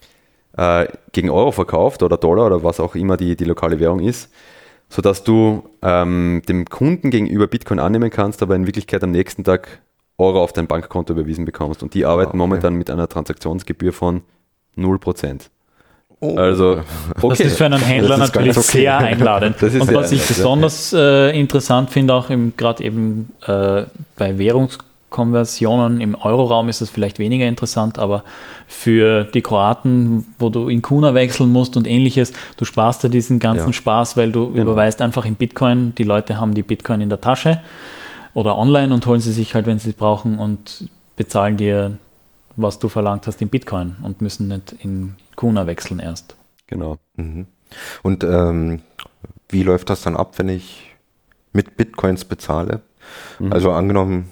gegen Euro verkauft oder Dollar oder was auch immer die lokale Währung ist, sodass du dem Kunden gegenüber Bitcoin annehmen kannst, aber in Wirklichkeit am nächsten Tag Euro auf dein Bankkonto überwiesen bekommst. Und die arbeiten momentan mit einer Transaktionsgebühr von 0%. Also, okay. Das ist für einen Händler natürlich sehr einladend. Und was ich besonders interessant finde, auch gerade eben bei Währungskonversionen im Euroraum ist das vielleicht weniger interessant, aber für die Kroaten, wo du in Kuna wechseln musst und ähnliches, du sparst dir diesen ganzen Spaß, weil du überweist einfach in Bitcoin. Die Leute haben die Bitcoin in der Tasche oder online und holen sie sich halt, wenn sie es brauchen, und bezahlen dir, was du verlangt hast, in Bitcoin und müssen nicht in Kuna wechseln erst. Genau. Mhm. Und wie läuft das dann ab, wenn ich mit Bitcoins bezahle? Also angenommen,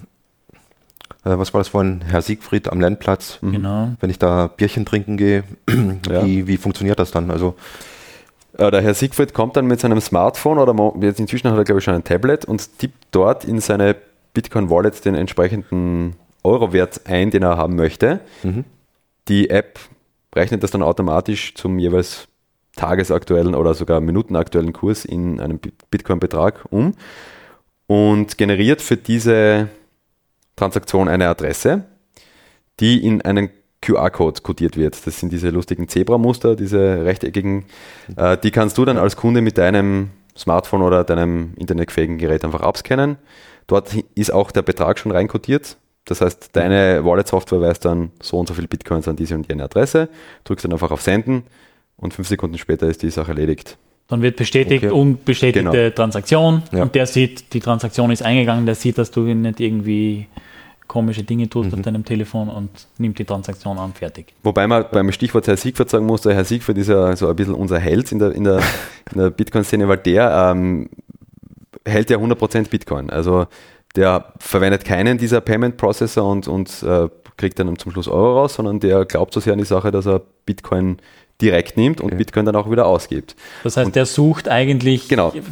was war das vorhin, Herr Siegfried am Lendplatz? Genau. Wenn ich da Bierchen trinken gehe, wie funktioniert das dann? Also der Herr Siegfried kommt dann mit seinem Smartphone oder jetzt inzwischen hat er, glaube ich, schon ein Tablet und tippt dort in seine Bitcoin-Wallet den entsprechenden Eurowert ein, den er haben möchte. Die App rechnet das dann automatisch zum jeweils tagesaktuellen oder sogar minutenaktuellen Kurs in einem Bitcoin-Betrag um und generiert für diese Transaktion eine Adresse, die in einen QR-Code kodiert wird. Das sind diese lustigen Zebramuster, diese rechteckigen. Die kannst du dann als Kunde mit deinem Smartphone oder deinem internetfähigen Gerät einfach abscannen. Dort ist auch der Betrag schon reinkodiert. Das heißt, deine Wallet-Software weist dann so und so viel Bitcoins an diese und jene Adresse, drückst dann einfach auf Senden und 5 Sekunden später ist die Sache erledigt. Dann wird bestätigt, unbestätigte Transaktion und der sieht, die Transaktion ist eingegangen, der sieht, dass du nicht irgendwie komische Dinge tust auf deinem Telefon und nimmt die Transaktion an, fertig. Wobei man beim Stichwort Herr Siegfried sagen muss, der Herr Siegfried ist ja so ein bisschen unser Held in der Bitcoin-Szene, weil der hält ja 100% Bitcoin. Also der verwendet keinen dieser Payment Processor und kriegt dann zum Schluss Euro raus, sondern der glaubt so sehr an die Sache, dass er Bitcoin direkt nimmt und Bitcoin dann auch wieder ausgibt. Das heißt, der sucht eigentlich,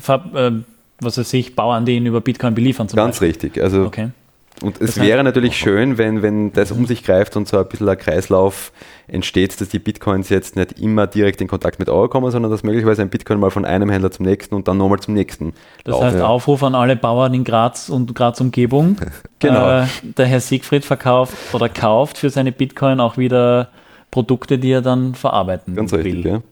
was weiß ich, Bauern, die ihn über Bitcoin beliefern. Ganz richtig. Also, und es wäre natürlich schön, wenn das um sich greift und so ein bisschen ein Kreislauf entsteht, dass die Bitcoins jetzt nicht immer direkt in Kontakt mit Euro kommen, sondern dass möglicherweise ein Bitcoin mal von einem Händler zum nächsten und dann nochmal zum nächsten. Das heißt, Aufruf an alle Bauern in Graz und Graz-Umgebung. Genau. Der Herr Siegfried verkauft oder kauft für seine Bitcoin auch wieder Produkte, die er dann verarbeiten Ganz will. richtig, ja.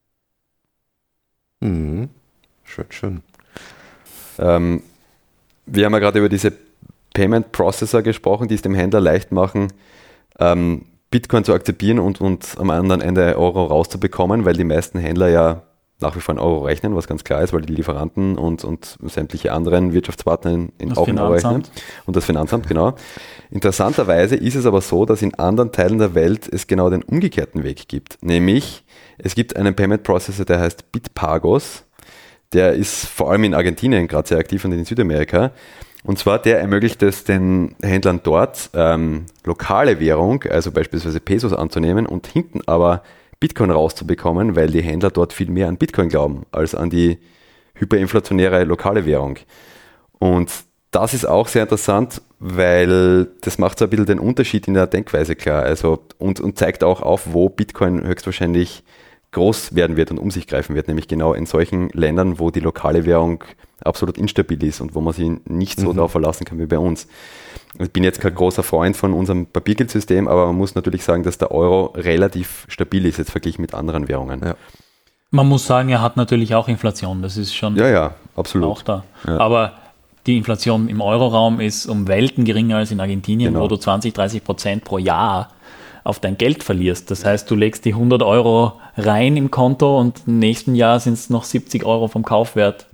Schön. Wir haben ja gerade über diese Payment Processor gesprochen, die es dem Händler leicht machen, Bitcoin zu akzeptieren und am anderen Ende Euro rauszubekommen, weil die meisten Händler ja nach wie vor in Euro rechnen, was ganz klar ist, weil die Lieferanten und sämtliche anderen Wirtschaftspartner auch in Euro rechnen. Und das Finanzamt, genau. Interessanterweise ist es aber so, dass in anderen Teilen der Welt es genau den umgekehrten Weg gibt. Nämlich, es gibt einen Payment Processor, der heißt Bitpagos. Der ist vor allem in Argentinien gerade sehr aktiv und in Südamerika. Und zwar, der ermöglicht es den Händlern dort, lokale Währung, also beispielsweise Pesos anzunehmen und hinten aber Bitcoin rauszubekommen, weil die Händler dort viel mehr an Bitcoin glauben, als an die hyperinflationäre lokale Währung. Und das ist auch sehr interessant, weil das macht so ein bisschen den Unterschied in der Denkweise klar. Also, und zeigt auch auf, wo Bitcoin höchstwahrscheinlich groß werden wird und um sich greifen wird, nämlich genau in solchen Ländern, wo die lokale Währung absolut instabil ist und wo man sich nicht so darauf verlassen kann wie bei uns. Ich bin jetzt kein großer Freund von unserem Papiergeldsystem, aber man muss natürlich sagen, dass der Euro relativ stabil ist, jetzt verglichen mit anderen Währungen. Ja. Man muss sagen, er hat natürlich auch Inflation, das ist schon absolut auch da. Ja. Aber die Inflation im Euroraum ist um Welten geringer als in Argentinien, wo du 20-30% pro Jahr auf dein Geld verlierst. Das heißt, du legst die 100 Euro rein im Konto und im nächsten Jahr sind es noch 70 Euro vom Kaufwert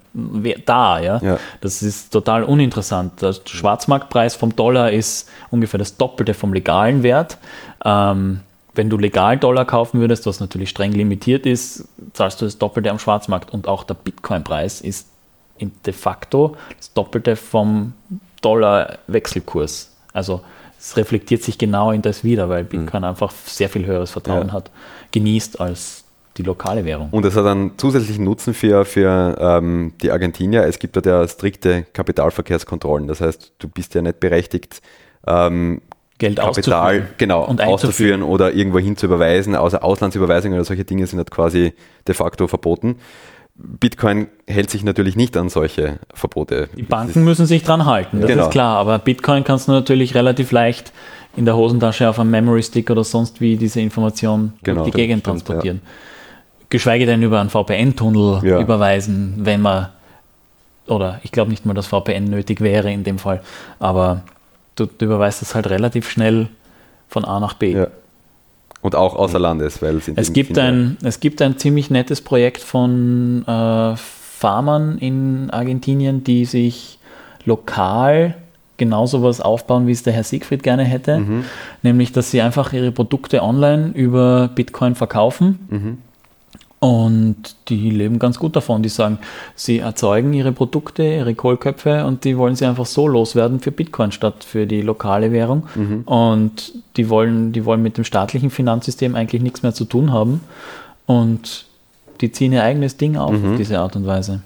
da. Das ist total uninteressant. Der Schwarzmarktpreis vom Dollar ist ungefähr das Doppelte vom legalen Wert. Wenn du legal Dollar kaufen würdest, was natürlich streng limitiert ist, zahlst du das Doppelte am Schwarzmarkt. Und auch der Bitcoin-Preis ist de facto das Doppelte vom Dollar-Wechselkurs. Also es reflektiert sich genau in das wieder, weil Bitcoin einfach sehr viel höheres Vertrauen genießt als die lokale Währung. Und das hat einen zusätzlichen Nutzen für die Argentinier. Es gibt ja strikte Kapitalverkehrskontrollen. Das heißt, du bist ja nicht berechtigt, Geld Kapital auszuführen oder irgendwo hin zu überweisen, außer Auslandsüberweisungen oder solche Dinge sind halt quasi de facto verboten. Bitcoin hält sich natürlich nicht an solche Verbote. Die Banken müssen sich dran halten, das ist klar, aber Bitcoin kannst du natürlich relativ leicht in der Hosentasche auf einem Memory Stick oder sonst wie diese Information durch die Gegend transportieren. Ja. Geschweige denn über einen VPN-Tunnel überweisen, wenn man, oder ich glaube nicht mal, dass VPN nötig wäre in dem Fall, aber du überweist es halt relativ schnell von A nach B. Ja. Und auch außer Landes, weil es gibt ein ziemlich nettes Projekt von Farmern in Argentinien, die sich lokal genau sowas aufbauen, wie es der Herr Siegfried gerne hätte, nämlich, dass sie einfach ihre Produkte online über Bitcoin verkaufen und die leben ganz gut davon. Die sagen, sie erzeugen ihre Produkte, ihre Kohlköpfe und die wollen sie einfach so loswerden für Bitcoin statt für die lokale Währung und die wollen mit dem staatlichen Finanzsystem eigentlich nichts mehr zu tun haben und die ziehen ihr eigenes Ding auf diese Art und Weise.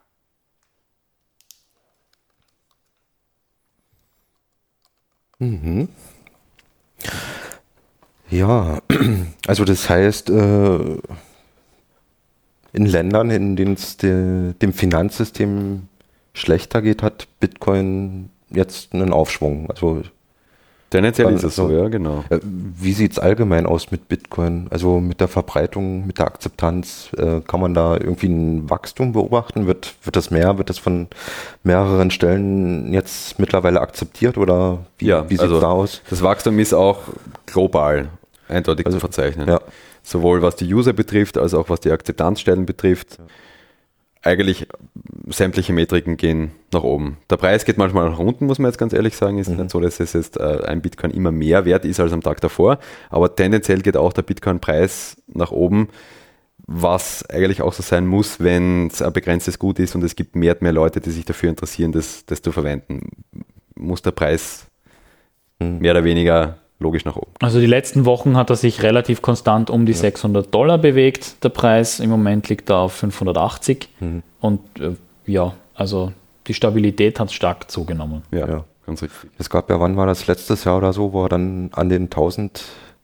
Ja, also das heißt, in Ländern, in denen es dem Finanzsystem schlechter geht, hat Bitcoin jetzt einen Aufschwung. Also tendenziell ist es so, ja, genau. Wie sieht es allgemein aus mit Bitcoin? Also mit der Verbreitung, mit der Akzeptanz, kann man da irgendwie ein Wachstum beobachten? Wird das mehr? Wird das von mehreren Stellen jetzt mittlerweile akzeptiert oder wie sieht es da aus? Das Wachstum ist auch global eindeutig zu verzeichnen. Ja. Sowohl was die User betrifft, als auch was die Akzeptanzstellen betrifft. Ja. Eigentlich sämtliche Metriken gehen nach oben. Der Preis geht manchmal nach unten, muss man jetzt ganz ehrlich sagen. Ist nicht so, dass es jetzt ein Bitcoin immer mehr wert ist als am Tag davor. Aber tendenziell geht auch der Bitcoin-Preis nach oben, was eigentlich auch so sein muss, wenn es ein begrenztes Gut ist und es gibt mehr und mehr Leute, die sich dafür interessieren, das zu verwenden. Muss der Preis mehr oder weniger logisch nach oben. Also die letzten Wochen hat er sich relativ konstant um die $600 bewegt, der Preis. Im Moment liegt er auf 580 und also die Stabilität hat stark zugenommen. Ja, ganz richtig. Es gab ja, wann war das, letztes Jahr oder so, wo er dann an den $1.000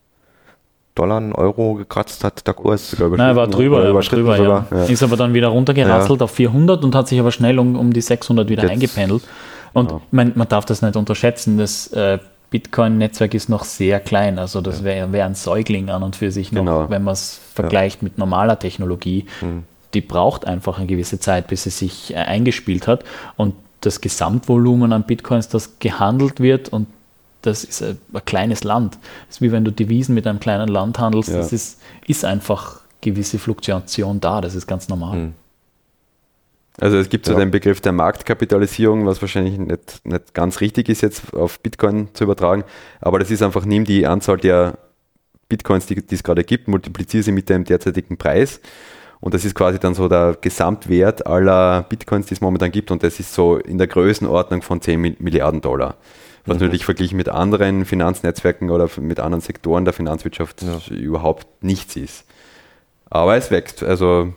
Euro gekratzt hat, der Kurs. Nein, er war drüber. Ja. Ist aber dann wieder runtergerasselt auf 400 und hat sich aber schnell um die 600 wieder eingependelt. Und man darf das nicht unterschätzen, das Bitcoin-Netzwerk ist noch sehr klein, also das wäre ein Säugling an und für sich noch, wenn man es vergleicht mit normaler Technologie. Die braucht einfach eine gewisse Zeit, bis sie sich eingespielt hat und das Gesamtvolumen an Bitcoins, das gehandelt wird und das ist ein kleines Land. Das ist wie wenn du Devisen mit einem kleinen Land handelst, das ist einfach gewisse Fluktuation da, das ist ganz normal. Also es gibt so den Begriff der Marktkapitalisierung, was wahrscheinlich nicht ganz richtig ist, jetzt auf Bitcoin zu übertragen, aber das ist einfach, nimm die Anzahl der Bitcoins, die es gerade gibt, multipliziere sie mit dem derzeitigen Preis und das ist quasi dann so der Gesamtwert aller Bitcoins, die es momentan gibt und das ist so in der Größenordnung von 10 Milliarden Dollar. Was natürlich verglichen mit anderen Finanznetzwerken oder mit anderen Sektoren der Finanzwirtschaft überhaupt nichts ist. Aber es wächst, also...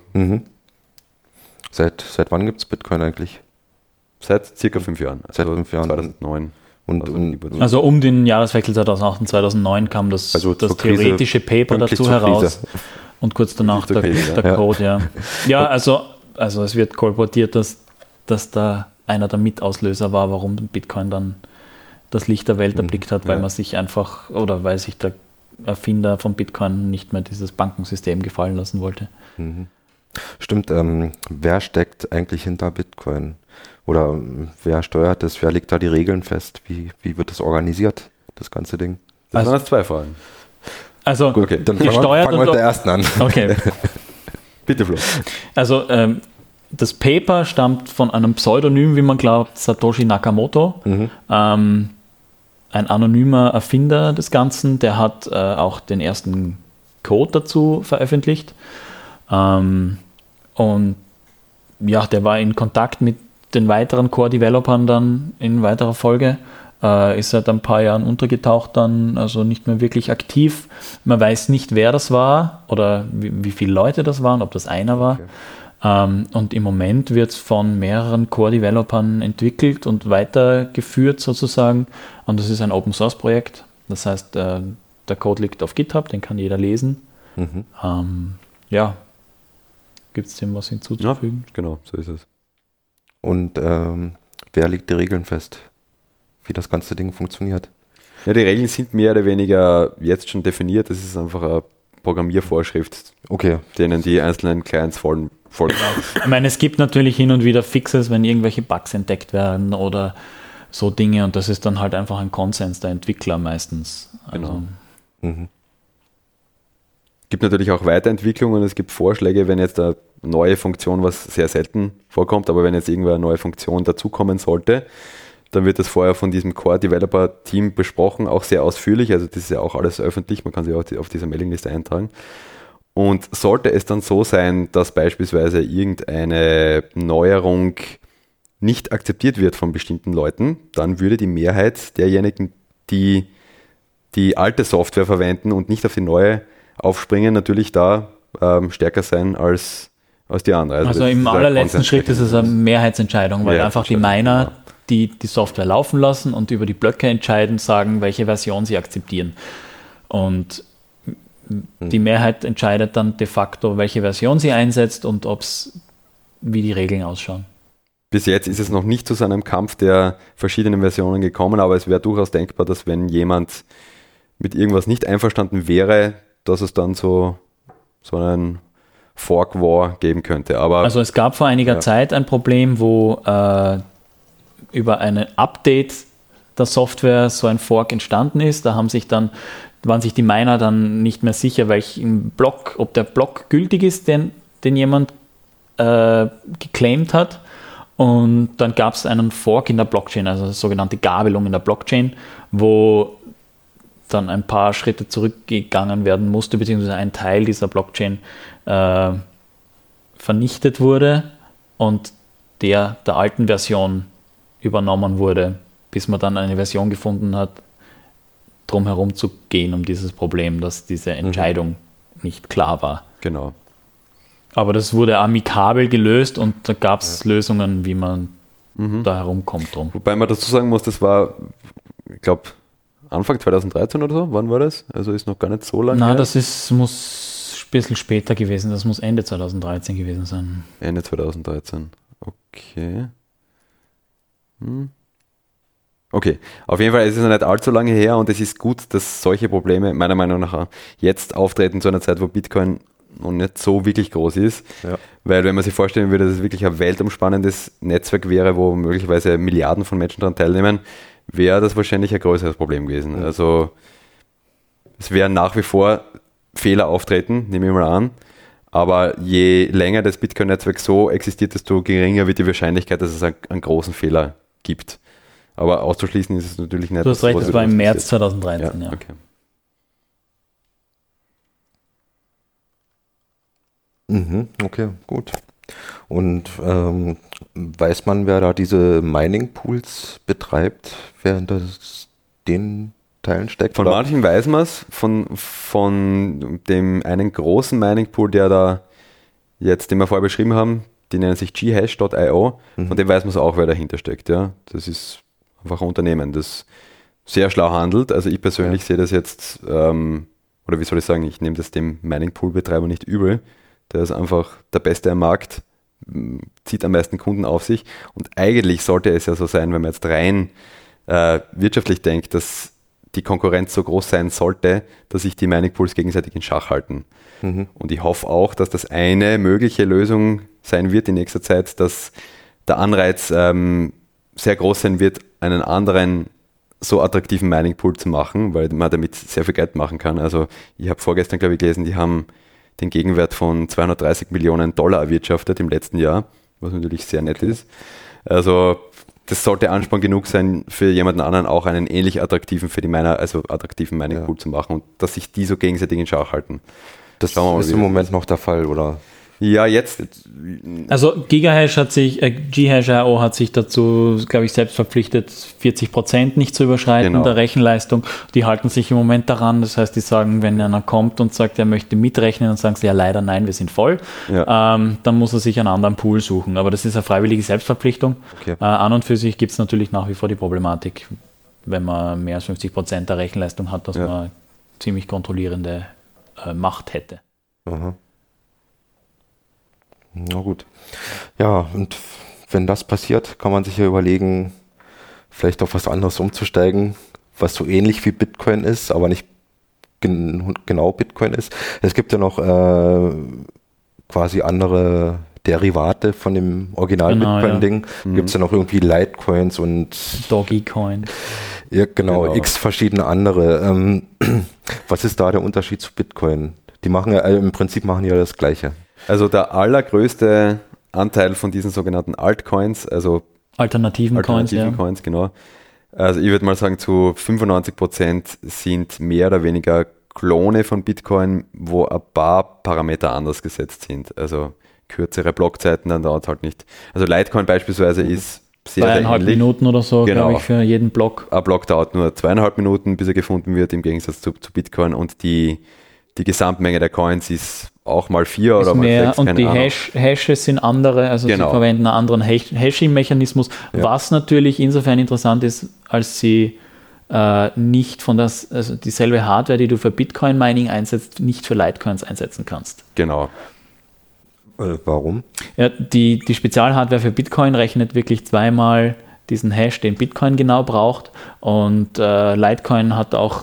Seit wann gibt es Bitcoin eigentlich? Seit circa 5 Jahren. Seit 5 Jahren. 2009. Also um den Jahreswechsel 2008 und 2009 kam das theoretische Paper dazu heraus. Und kurz danach der Code, Ja, also es wird kolportiert, dass da einer der Mitauslöser war, warum Bitcoin dann das Licht der Welt erblickt hat, weil man sich einfach, oder weil sich der Erfinder von Bitcoin nicht mehr dieses Bankensystem gefallen lassen wollte. Stimmt, wer steckt eigentlich hinter Bitcoin? Oder wer steuert das? Wer legt da die Regeln fest? Wie wird das organisiert, das ganze Ding? Das waren jetzt 2 Fragen. Also, gut, okay. Dann fangen wir mit der ersten an. Okay. Bitte, Flo. Also, das Paper stammt von einem Pseudonym, wie man glaubt, Satoshi Nakamoto. Ein anonymer Erfinder des Ganzen, der hat auch den ersten Code dazu veröffentlicht. Und ja, der war in Kontakt mit den weiteren Core-Developern dann in weiterer Folge, ist seit ein paar Jahren untergetaucht dann, also nicht mehr wirklich aktiv. Man weiß nicht, wer das war oder wie viele Leute das waren, ob das einer war. Okay. Und im Moment wird es von mehreren Core-Developern entwickelt und weitergeführt sozusagen. Und das ist ein Open-Source-Projekt. Das heißt, der Code liegt auf GitHub, den kann jeder lesen. gibt es dem was hinzuzufügen. Ja, genau, so ist es. Und wer legt die Regeln fest, wie das ganze Ding funktioniert? Ja, die Regeln sind mehr oder weniger jetzt schon definiert. Das ist einfach eine Programmiervorschrift, denen die einzelnen Clients folgen. Ich meine, es gibt natürlich hin und wieder Fixes, wenn irgendwelche Bugs entdeckt werden oder so Dinge, und das ist dann halt einfach ein Konsens der Entwickler meistens. Also, gibt natürlich auch Weiterentwicklungen, es gibt Vorschläge, wenn jetzt eine neue Funktion, was sehr selten vorkommt, aber wenn jetzt irgendwo eine neue Funktion dazukommen sollte, dann wird das vorher von diesem Core-Developer-Team besprochen, auch sehr ausführlich, also das ist ja auch alles öffentlich, man kann sich auch auf dieser Mailingliste eintragen. Und sollte es dann so sein, dass beispielsweise irgendeine Neuerung nicht akzeptiert wird von bestimmten Leuten, dann würde die Mehrheit derjenigen, die die alte Software verwenden und nicht auf die neue aufspringen, natürlich da stärker sein als die andere. Also im allerletzten Schritt ist es eine Mehrheitsentscheidung, weil einfach die Miner, die Software laufen lassen und über die Blöcke entscheiden, sagen, welche Version sie akzeptieren. Und die Mehrheit entscheidet dann de facto, welche Version sie einsetzt und wie die Regeln ausschauen. Bis jetzt ist es noch nicht zu so einem Kampf der verschiedenen Versionen gekommen, aber es wäre durchaus denkbar, dass wenn jemand mit irgendwas nicht einverstanden wäre, dass es dann so einen Fork War geben könnte. Aber also es gab vor einiger Zeit ein Problem, wo über ein Update der Software so ein Fork entstanden ist. Da waren sich die Miner dann nicht mehr sicher, ob der Block gültig ist, den jemand geclaimed hat. Und dann gab es einen Fork in der Blockchain, also eine sogenannte Gabelung in der Blockchain, wo dann ein paar Schritte zurückgegangen werden musste, beziehungsweise ein Teil dieser Blockchain vernichtet wurde und der alten Version übernommen wurde, bis man dann eine Version gefunden hat, drum herum zu gehen um dieses Problem, dass diese Entscheidung nicht klar war. Genau. Aber das wurde amikabel gelöst und da gab es Lösungen, wie man da herumkommt drum. Wobei man dazu sagen muss, das war, ich glaube, Anfang 2013 oder so, wann war das? Also ist noch gar nicht so lange her. Das muss ein bisschen später gewesen, das muss Ende 2013 gewesen sein. Ende 2013, okay. Okay, auf jeden Fall ist es noch nicht allzu lange her und es ist gut, dass solche Probleme meiner Meinung nach jetzt auftreten zu einer Zeit, wo Bitcoin noch nicht so wirklich groß ist, weil wenn man sich vorstellen würde, dass es wirklich ein weltumspannendes Netzwerk wäre, wo möglicherweise Milliarden von Menschen daran teilnehmen, wäre das wahrscheinlich ein größeres Problem gewesen. Also es werden nach wie vor Fehler auftreten, nehme ich mal an, aber je länger das Bitcoin-Netzwerk so existiert, desto geringer wird die Wahrscheinlichkeit, dass es einen großen Fehler gibt. Aber auszuschließen ist es natürlich nicht. Du hast recht, das war im März 2013, ja. Okay. Okay, gut. Und weiß man, wer da diese Mining-Pools betreibt, wer hinter den Teilen steckt? Von manchen weiß man es, von dem einen großen Mining-Pool, den wir vorher beschrieben haben, die nennen sich ghash.io, von dem weiß man es auch, wer dahinter steckt. Ja? Das ist einfach ein Unternehmen, das sehr schlau handelt. Also ich persönlich sehe das jetzt, oder wie soll ich sagen, ich nehme das dem Mining-Pool-Betreiber nicht übel. Der ist einfach der Beste am Markt, zieht am meisten Kunden auf sich. Und eigentlich sollte es ja so sein, wenn man jetzt rein wirtschaftlich denkt, dass die Konkurrenz so groß sein sollte, dass sich die Mining Pools gegenseitig in Schach halten. Und ich hoffe auch, dass das eine mögliche Lösung sein wird in nächster Zeit, dass der Anreiz sehr groß sein wird, einen anderen so attraktiven Mining Pool zu machen, weil man damit sehr viel Geld machen kann. Also ich habe vorgestern, glaube ich, gelesen, die haben den Gegenwert von $230 Millionen erwirtschaftet im letzten Jahr, was natürlich sehr nett ist. Also das sollte Ansporn genug sein, für jemanden anderen auch einen ähnlich attraktiven attraktiven Mining Pool zu machen und dass sich die so gegenseitig in Schach halten. Das ist im Moment noch der Fall, oder? Ja, jetzt. Also Gigahash Ghash.io hat sich dazu, glaube ich, selbst verpflichtet, 40% nicht zu überschreiten der Rechenleistung. Die halten sich im Moment daran. Das heißt, die sagen, wenn einer kommt und sagt, er möchte mitrechnen, dann sagen sie, ja leider nein, wir sind voll. Ja. Dann muss er sich einen anderen Pool suchen. Aber das ist eine freiwillige Selbstverpflichtung. Okay. An und für sich gibt es natürlich nach wie vor die Problematik, wenn man mehr als 50% der Rechenleistung hat, dass man ziemlich kontrollierende Macht hätte. Aha. Na gut. Ja, und wenn das passiert, kann man sich ja überlegen, vielleicht auf was anderes umzusteigen, was so ähnlich wie Bitcoin ist, aber nicht genau Bitcoin ist. Es gibt ja noch quasi andere Derivate von dem Original-Bitcoin-Ding. Gibt es ja noch irgendwie Litecoins und Dogecoin. Ja, genau, x verschiedene andere. Was ist da der Unterschied zu Bitcoin? Die machen ja im Prinzip das Gleiche. Also der allergrößte Anteil von diesen sogenannten Altcoins, also alternativen Coins, genau. Also ich würde mal sagen, zu 95% sind mehr oder weniger Klone von Bitcoin, wo ein paar Parameter anders gesetzt sind. Also kürzere Blockzeiten, dann dauert es halt nicht. Also Litecoin beispielsweise ist sehr, sehr 2,5 Minuten oder so, glaube ich, für jeden Block. Ein Block dauert nur 2,5 Minuten, bis er gefunden wird, im Gegensatz zu Bitcoin. Und die Gesamtmenge der Coins ist auch mal 4 oder mal 6. Und die Hashes sind andere, also sie verwenden einen anderen Hashing-Mechanismus, was natürlich insofern interessant ist, als sie nicht also dieselbe Hardware, die du für Bitcoin-Mining einsetzt, nicht für Litecoins einsetzen kannst. Genau. Warum? Ja, die Spezialhardware für Bitcoin rechnet wirklich zweimal diesen Hash, den Bitcoin genau braucht, und Litecoin hat auch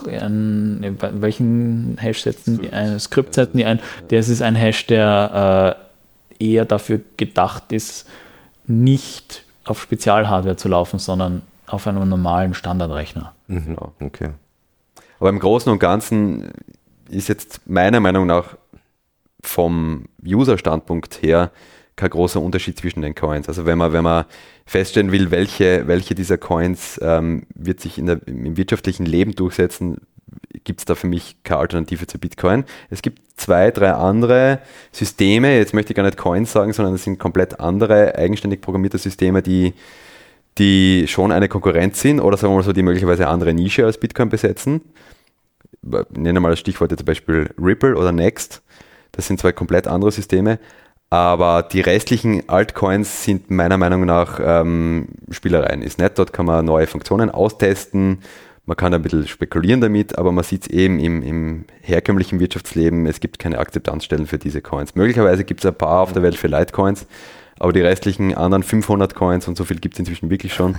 welchen Hash setzen die ein? Skript setzen die ein. Das ist ein Hash, der eher dafür gedacht ist, nicht auf Spezialhardware zu laufen, sondern auf einem normalen Standardrechner. Okay. Aber im Großen und Ganzen ist jetzt meiner Meinung nach vom User-Standpunkt her kein großer Unterschied zwischen den Coins. Also wenn man feststellen will, welche dieser Coins wird sich im wirtschaftlichen Leben durchsetzen, gibt es da für mich keine Alternative zu Bitcoin. Es gibt 2, 3 andere Systeme, jetzt möchte ich gar nicht Coins sagen, sondern es sind komplett andere, eigenständig programmierte Systeme, die schon eine Konkurrenz sind oder sagen wir mal so, die möglicherweise eine andere Nische als Bitcoin besetzen. Ich nenne mal das Stichwort zum Beispiel Ripple oder Next. Das sind 2 komplett andere Systeme. Aber die restlichen Altcoins sind meiner Meinung nach Spielereien. Ist nett, dort kann man neue Funktionen austesten, man kann ein bisschen spekulieren damit, aber man sieht es eben im herkömmlichen Wirtschaftsleben, es gibt keine Akzeptanzstellen für diese Coins. Möglicherweise gibt es ein paar auf der Welt für Litecoins, aber die restlichen anderen 500 Coins, und so viel gibt es inzwischen wirklich schon,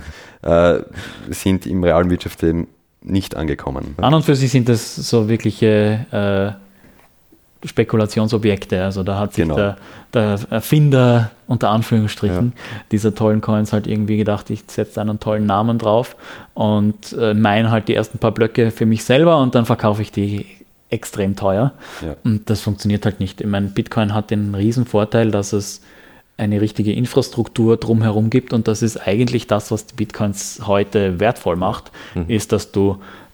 sind im realen Wirtschaftsleben nicht angekommen. An und für sich sind das so wirkliche Spekulationsobjekte. Also da hat sich der Erfinder unter Anführungsstrichen dieser tollen Coins halt irgendwie gedacht, ich setze einen tollen Namen drauf und meine halt die ersten paar Blöcke für mich selber und dann verkaufe ich die extrem teuer. Ja. Und das funktioniert halt nicht. Ich meine, Bitcoin hat den riesen Vorteil, dass es eine richtige Infrastruktur drumherum gibt, und das ist eigentlich das, was die Bitcoins heute wertvoll macht, ist, dass du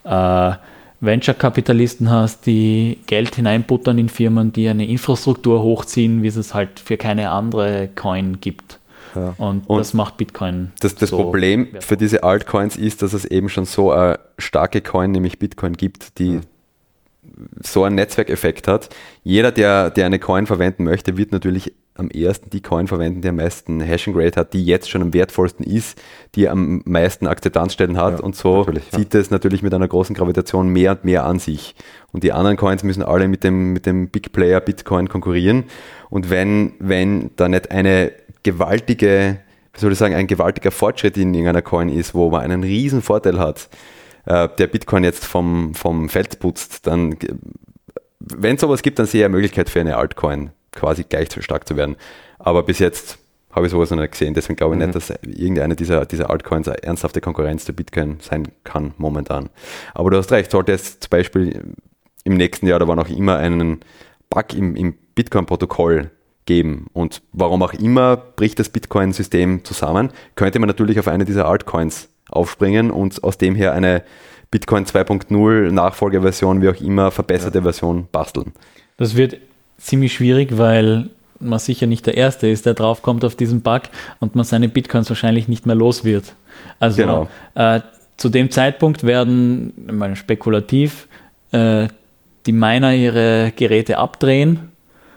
Venture-Kapitalisten hast, die Geld hineinbuttern in Firmen, die eine Infrastruktur hochziehen, wie es es halt für keine andere Coin gibt. Ja. Und das macht Bitcoin. Das so Problem wertvoll für diese Altcoins ist, dass es eben schon so eine starke Coin, nämlich Bitcoin, gibt, die so einen Netzwerkeffekt hat. Jeder, der eine Coin verwenden möchte, wird natürlich am ersten die Coin verwenden, die am meisten Hashing Rate hat, die jetzt schon am wertvollsten ist, die am meisten Akzeptanzstellen hat, und so zieht es natürlich mit einer großen Gravitation mehr und mehr an sich. Und die anderen Coins müssen alle mit dem Big Player Bitcoin konkurrieren, und wenn da nicht ein gewaltiger Fortschritt in irgendeiner Coin ist, wo man einen riesen Vorteil hat, der Bitcoin jetzt vom Feld putzt, dann, wenn es sowas gibt, dann sehe ich eine Möglichkeit für eine Altcoin quasi gleich so stark zu werden. Aber bis jetzt habe ich sowas noch nicht gesehen, deswegen glaube ich nicht, dass irgendeine dieser Altcoins eine ernsthafte Konkurrenz der Bitcoin sein kann momentan. Aber du hast recht, sollte es zum Beispiel im nächsten Jahr oder wann auch immer einen Bug im Bitcoin-Protokoll geben, und warum auch immer bricht das Bitcoin-System zusammen, könnte man natürlich auf eine dieser Altcoins aufspringen und aus dem her eine Bitcoin 2.0 Nachfolgeversion, wie auch immer, verbesserte Version basteln. Das wird ziemlich schwierig, weil man sicher nicht der Erste ist, der draufkommt auf diesen Bug und man seine Bitcoins wahrscheinlich nicht mehr los wird. Also zu dem Zeitpunkt werden, ich meine, spekulativ, die Miner ihre Geräte abdrehen.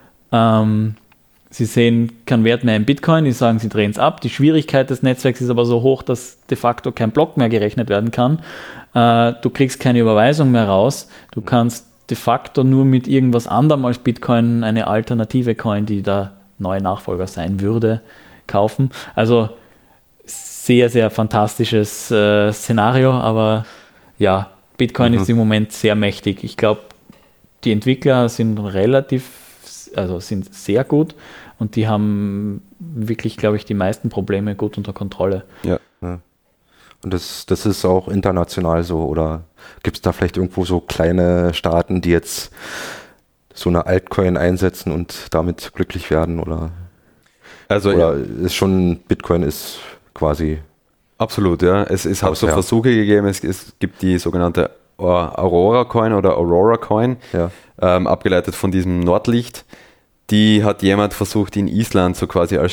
Sie sehen keinen Wert mehr in Bitcoin, die sagen, sie drehen es ab. Die Schwierigkeit des Netzwerks ist aber so hoch, dass de facto kein Block mehr gerechnet werden kann. Du kriegst keine Überweisung mehr raus. Du kannst de facto nur mit irgendwas anderem als Bitcoin eine alternative Coin, die da neue Nachfolger sein würde, kaufen. Also sehr, sehr fantastisches Szenario, aber ja, Bitcoin ist im Moment sehr mächtig. Ich glaube, die Entwickler sind sind sehr gut und die haben wirklich, glaube ich, die meisten Probleme gut unter Kontrolle. Ja. Und das ist auch international so, oder gibt es da vielleicht irgendwo so kleine Staaten, die jetzt so eine Altcoin einsetzen und damit glücklich werden, oder? Also oder ist schon, Bitcoin ist quasi... Absolut, ja. Es hat so Versuche gegeben, es gibt die sogenannte Aurora Coin oder Aurora Coin, abgeleitet von diesem Nordlicht. Die hat jemand versucht, in Island so quasi als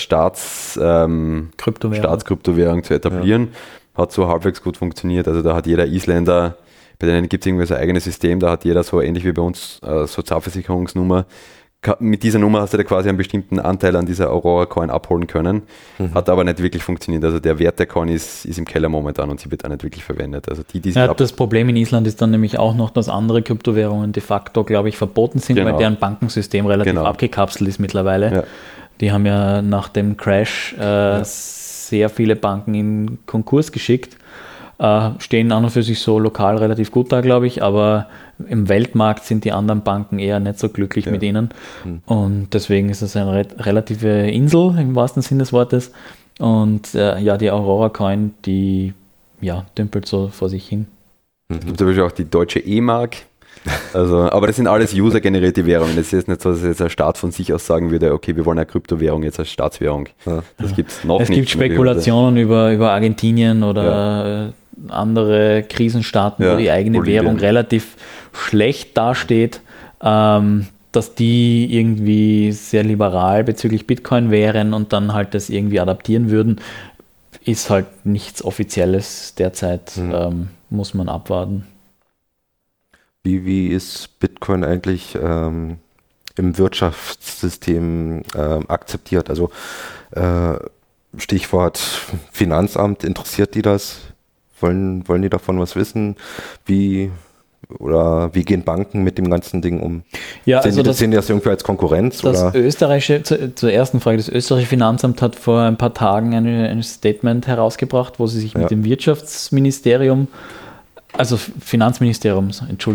Staatskryptowährung zu etablieren. Hat so halbwegs gut funktioniert. Also da hat jeder Isländer, bei denen gibt es irgendwie so ein eigenes System, da hat jeder so ähnlich wie bei uns Sozialversicherungsnummer. Mit dieser Nummer hast du da quasi einen bestimmten Anteil an dieser Aurora Coin abholen können. Hat aber nicht wirklich funktioniert. Also der Wert der Coin ist im Keller momentan und sie wird auch nicht wirklich verwendet. Also das Problem in Island ist dann nämlich auch noch, dass andere Kryptowährungen de facto, glaube ich, verboten sind, weil deren Bankensystem relativ abgekapselt ist mittlerweile. Ja. Die haben ja nach dem Crash sehr viele Banken in Konkurs geschickt. Stehen an und für sich so lokal relativ gut da, glaube ich, aber im Weltmarkt sind die anderen Banken eher nicht so glücklich mit ihnen. Und deswegen ist es eine relative Insel im wahrsten Sinne des Wortes. Und die Aurora Coin, die dümpelt so vor sich hin. Es gibt natürlich auch die deutsche E-Mark. Also, aber das sind alles user-generierte Währungen. Es ist jetzt nicht so, dass jetzt ein Staat von sich aus sagen würde, okay, wir wollen eine Kryptowährung jetzt als Staatswährung. Das gibt es noch nicht. Es gibt Spekulationen über Argentinien oder andere Krisenstaaten, wo die eigene Währung relativ schlecht dasteht, dass die irgendwie sehr liberal bezüglich Bitcoin wären und dann halt das irgendwie adaptieren würden, ist halt nichts Offizielles derzeit, muss man abwarten. Wie ist Bitcoin eigentlich im Wirtschaftssystem akzeptiert? Also Stichwort Finanzamt, interessiert die das? Wollen die davon was wissen? Wie gehen Banken mit dem ganzen Ding um? Ja, sehen die das irgendwie als Konkurrenz? Zur ersten Frage, das österreichische Finanzamt hat vor ein paar Tagen ein Statement herausgebracht, wo sie sich mit dem Wirtschaftsministerium, das Finanzministerium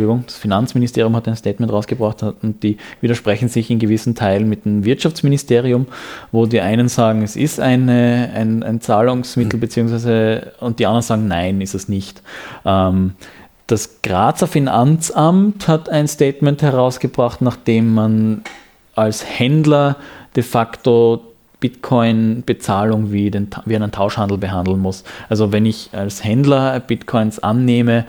hat ein Statement rausgebracht und die widersprechen sich in gewissen Teilen mit dem Wirtschaftsministerium, wo die einen sagen, es ist ein Zahlungsmittel, beziehungsweise und die anderen sagen, nein, ist es nicht. Das Grazer Finanzamt hat ein Statement herausgebracht, nachdem man als Händler de facto Bitcoin-Bezahlung wie einen Tauschhandel behandeln muss. Also wenn ich als Händler Bitcoins annehme,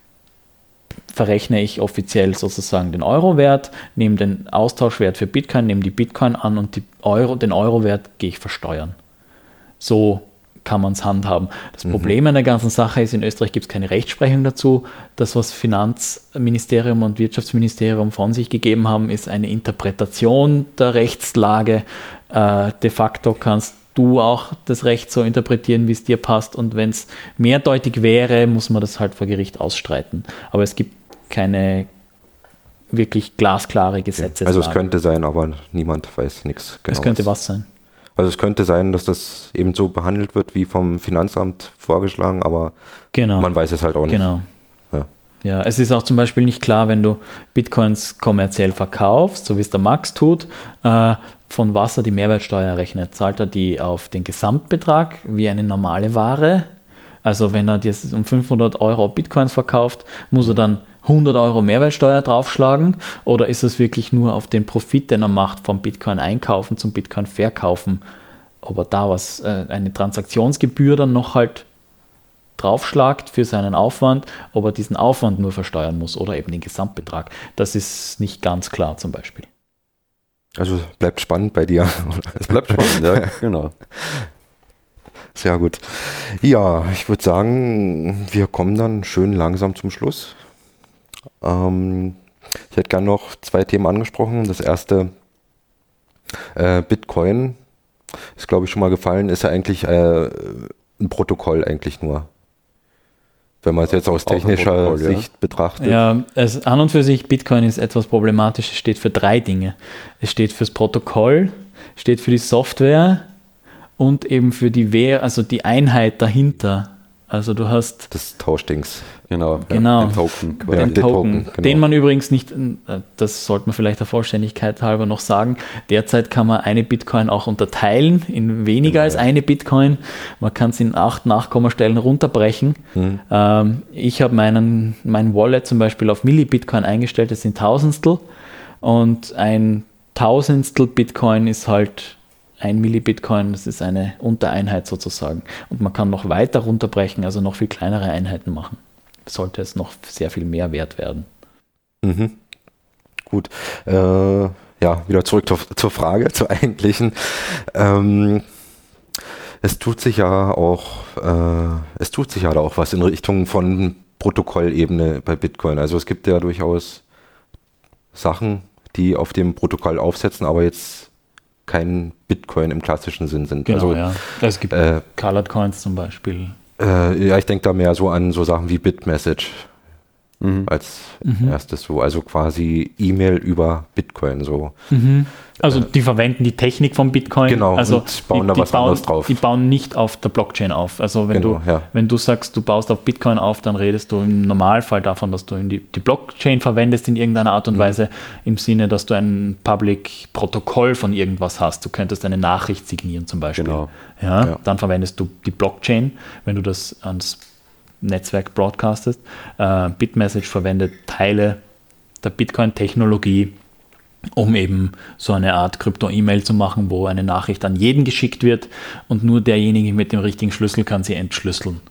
verrechne ich offiziell sozusagen den Euro-Wert, nehme den Austauschwert für Bitcoin, nehme die Bitcoin an und den Euro-Wert gehe ich versteuern. So kann man es handhaben. Das Problem an der ganzen Sache ist, in Österreich gibt es keine Rechtsprechung dazu. Das, was Finanzministerium und Wirtschaftsministerium von sich gegeben haben, ist eine Interpretation der Rechtslage. De facto kannst du auch das Recht so interpretieren, wie es dir passt. Und wenn es mehrdeutig wäre, muss man das halt vor Gericht ausstreiten. Aber es gibt keine wirklich glasklare Gesetze. Also es könnte sein, aber niemand weiß nichts genau. Es könnte was sein. Also es könnte sein, dass das eben so behandelt wird, wie vom Finanzamt vorgeschlagen, aber man weiß es halt auch nicht. Genau. Ja, es ist auch zum Beispiel nicht klar, wenn du Bitcoins kommerziell verkaufst, so wie es der Max tut, von was er die Mehrwertsteuer rechnet. Zahlt er die auf den Gesamtbetrag wie eine normale Ware? Also wenn er dir um 500 Euro Bitcoins verkauft, muss er dann 100 Euro Mehrwertsteuer draufschlagen, oder ist es wirklich nur auf den Profit, den er macht, vom Bitcoin einkaufen zum Bitcoin verkaufen, ob er da eine Transaktionsgebühr dann noch halt draufschlagt für seinen Aufwand, ob er diesen Aufwand nur versteuern muss oder eben den Gesamtbetrag. Das ist nicht ganz klar zum Beispiel. Also bleibt spannend bei dir. Es bleibt spannend, ja, genau. Sehr gut. Ja, ich würde sagen, wir kommen dann schön langsam zum Schluss. Ich hätte gerne noch 2 Themen angesprochen. Das erste, Bitcoin, ist glaube ich schon mal gefallen, ist ja eigentlich ein Protokoll eigentlich nur. Wenn man es jetzt aus technischer Sicht betrachtet. Ja, an und für sich, Bitcoin ist etwas problematisch. Es steht für 3 Dinge. Es steht fürs Protokoll, steht für die Software und eben für die Einheit dahinter. Also du hast das Tauschdings. Genau. Den Token. Den Token, genau. Den man übrigens nicht, das sollte man vielleicht der Vollständigkeit halber noch sagen, derzeit kann man eine Bitcoin auch unterteilen in weniger als eine Bitcoin. Man kann es in 8 Nachkommastellen runterbrechen. Ich habe mein Wallet zum Beispiel auf Millibitcoin eingestellt, das sind Tausendstel. Und ein Tausendstel Bitcoin ist halt ein Millibitcoin, das ist eine Untereinheit sozusagen. Und man kann noch weiter runterbrechen, also noch viel kleinere Einheiten machen. Sollte es noch sehr viel mehr wert werden. Mhm. Gut. Wieder zurück zur Frage, zur eigentlichen. Es tut sich ja auch was in Richtung von Protokollebene bei Bitcoin. Also es gibt ja durchaus Sachen, die auf dem Protokoll aufsetzen, aber jetzt kein Bitcoin im klassischen Sinn sind. Genau, ja. Es gibt Colored Coins zum Beispiel. Ich denke da mehr so an so Sachen wie Bitmessage als erstes so. Also quasi E-Mail über Bitcoin so. Also die verwenden die Technik von Bitcoin. Genau, also und bauen da was anderes drauf. Die bauen nicht auf der Blockchain auf. Also wenn du sagst, du baust auf Bitcoin auf, dann redest du im Normalfall davon, dass du die Blockchain verwendest in irgendeiner Art und Weise, im Sinne, dass du ein Public-Protokoll von irgendwas hast. Du könntest eine Nachricht signieren zum Beispiel. Genau. Ja. Dann verwendest du die Blockchain, wenn du das ans Netzwerk broadcastest. Bitmessage verwendet Teile der Bitcoin-Technologie, um eben so eine Art Krypto-E-Mail zu machen, wo eine Nachricht an jeden geschickt wird und nur derjenige mit dem richtigen Schlüssel kann sie entschlüsseln.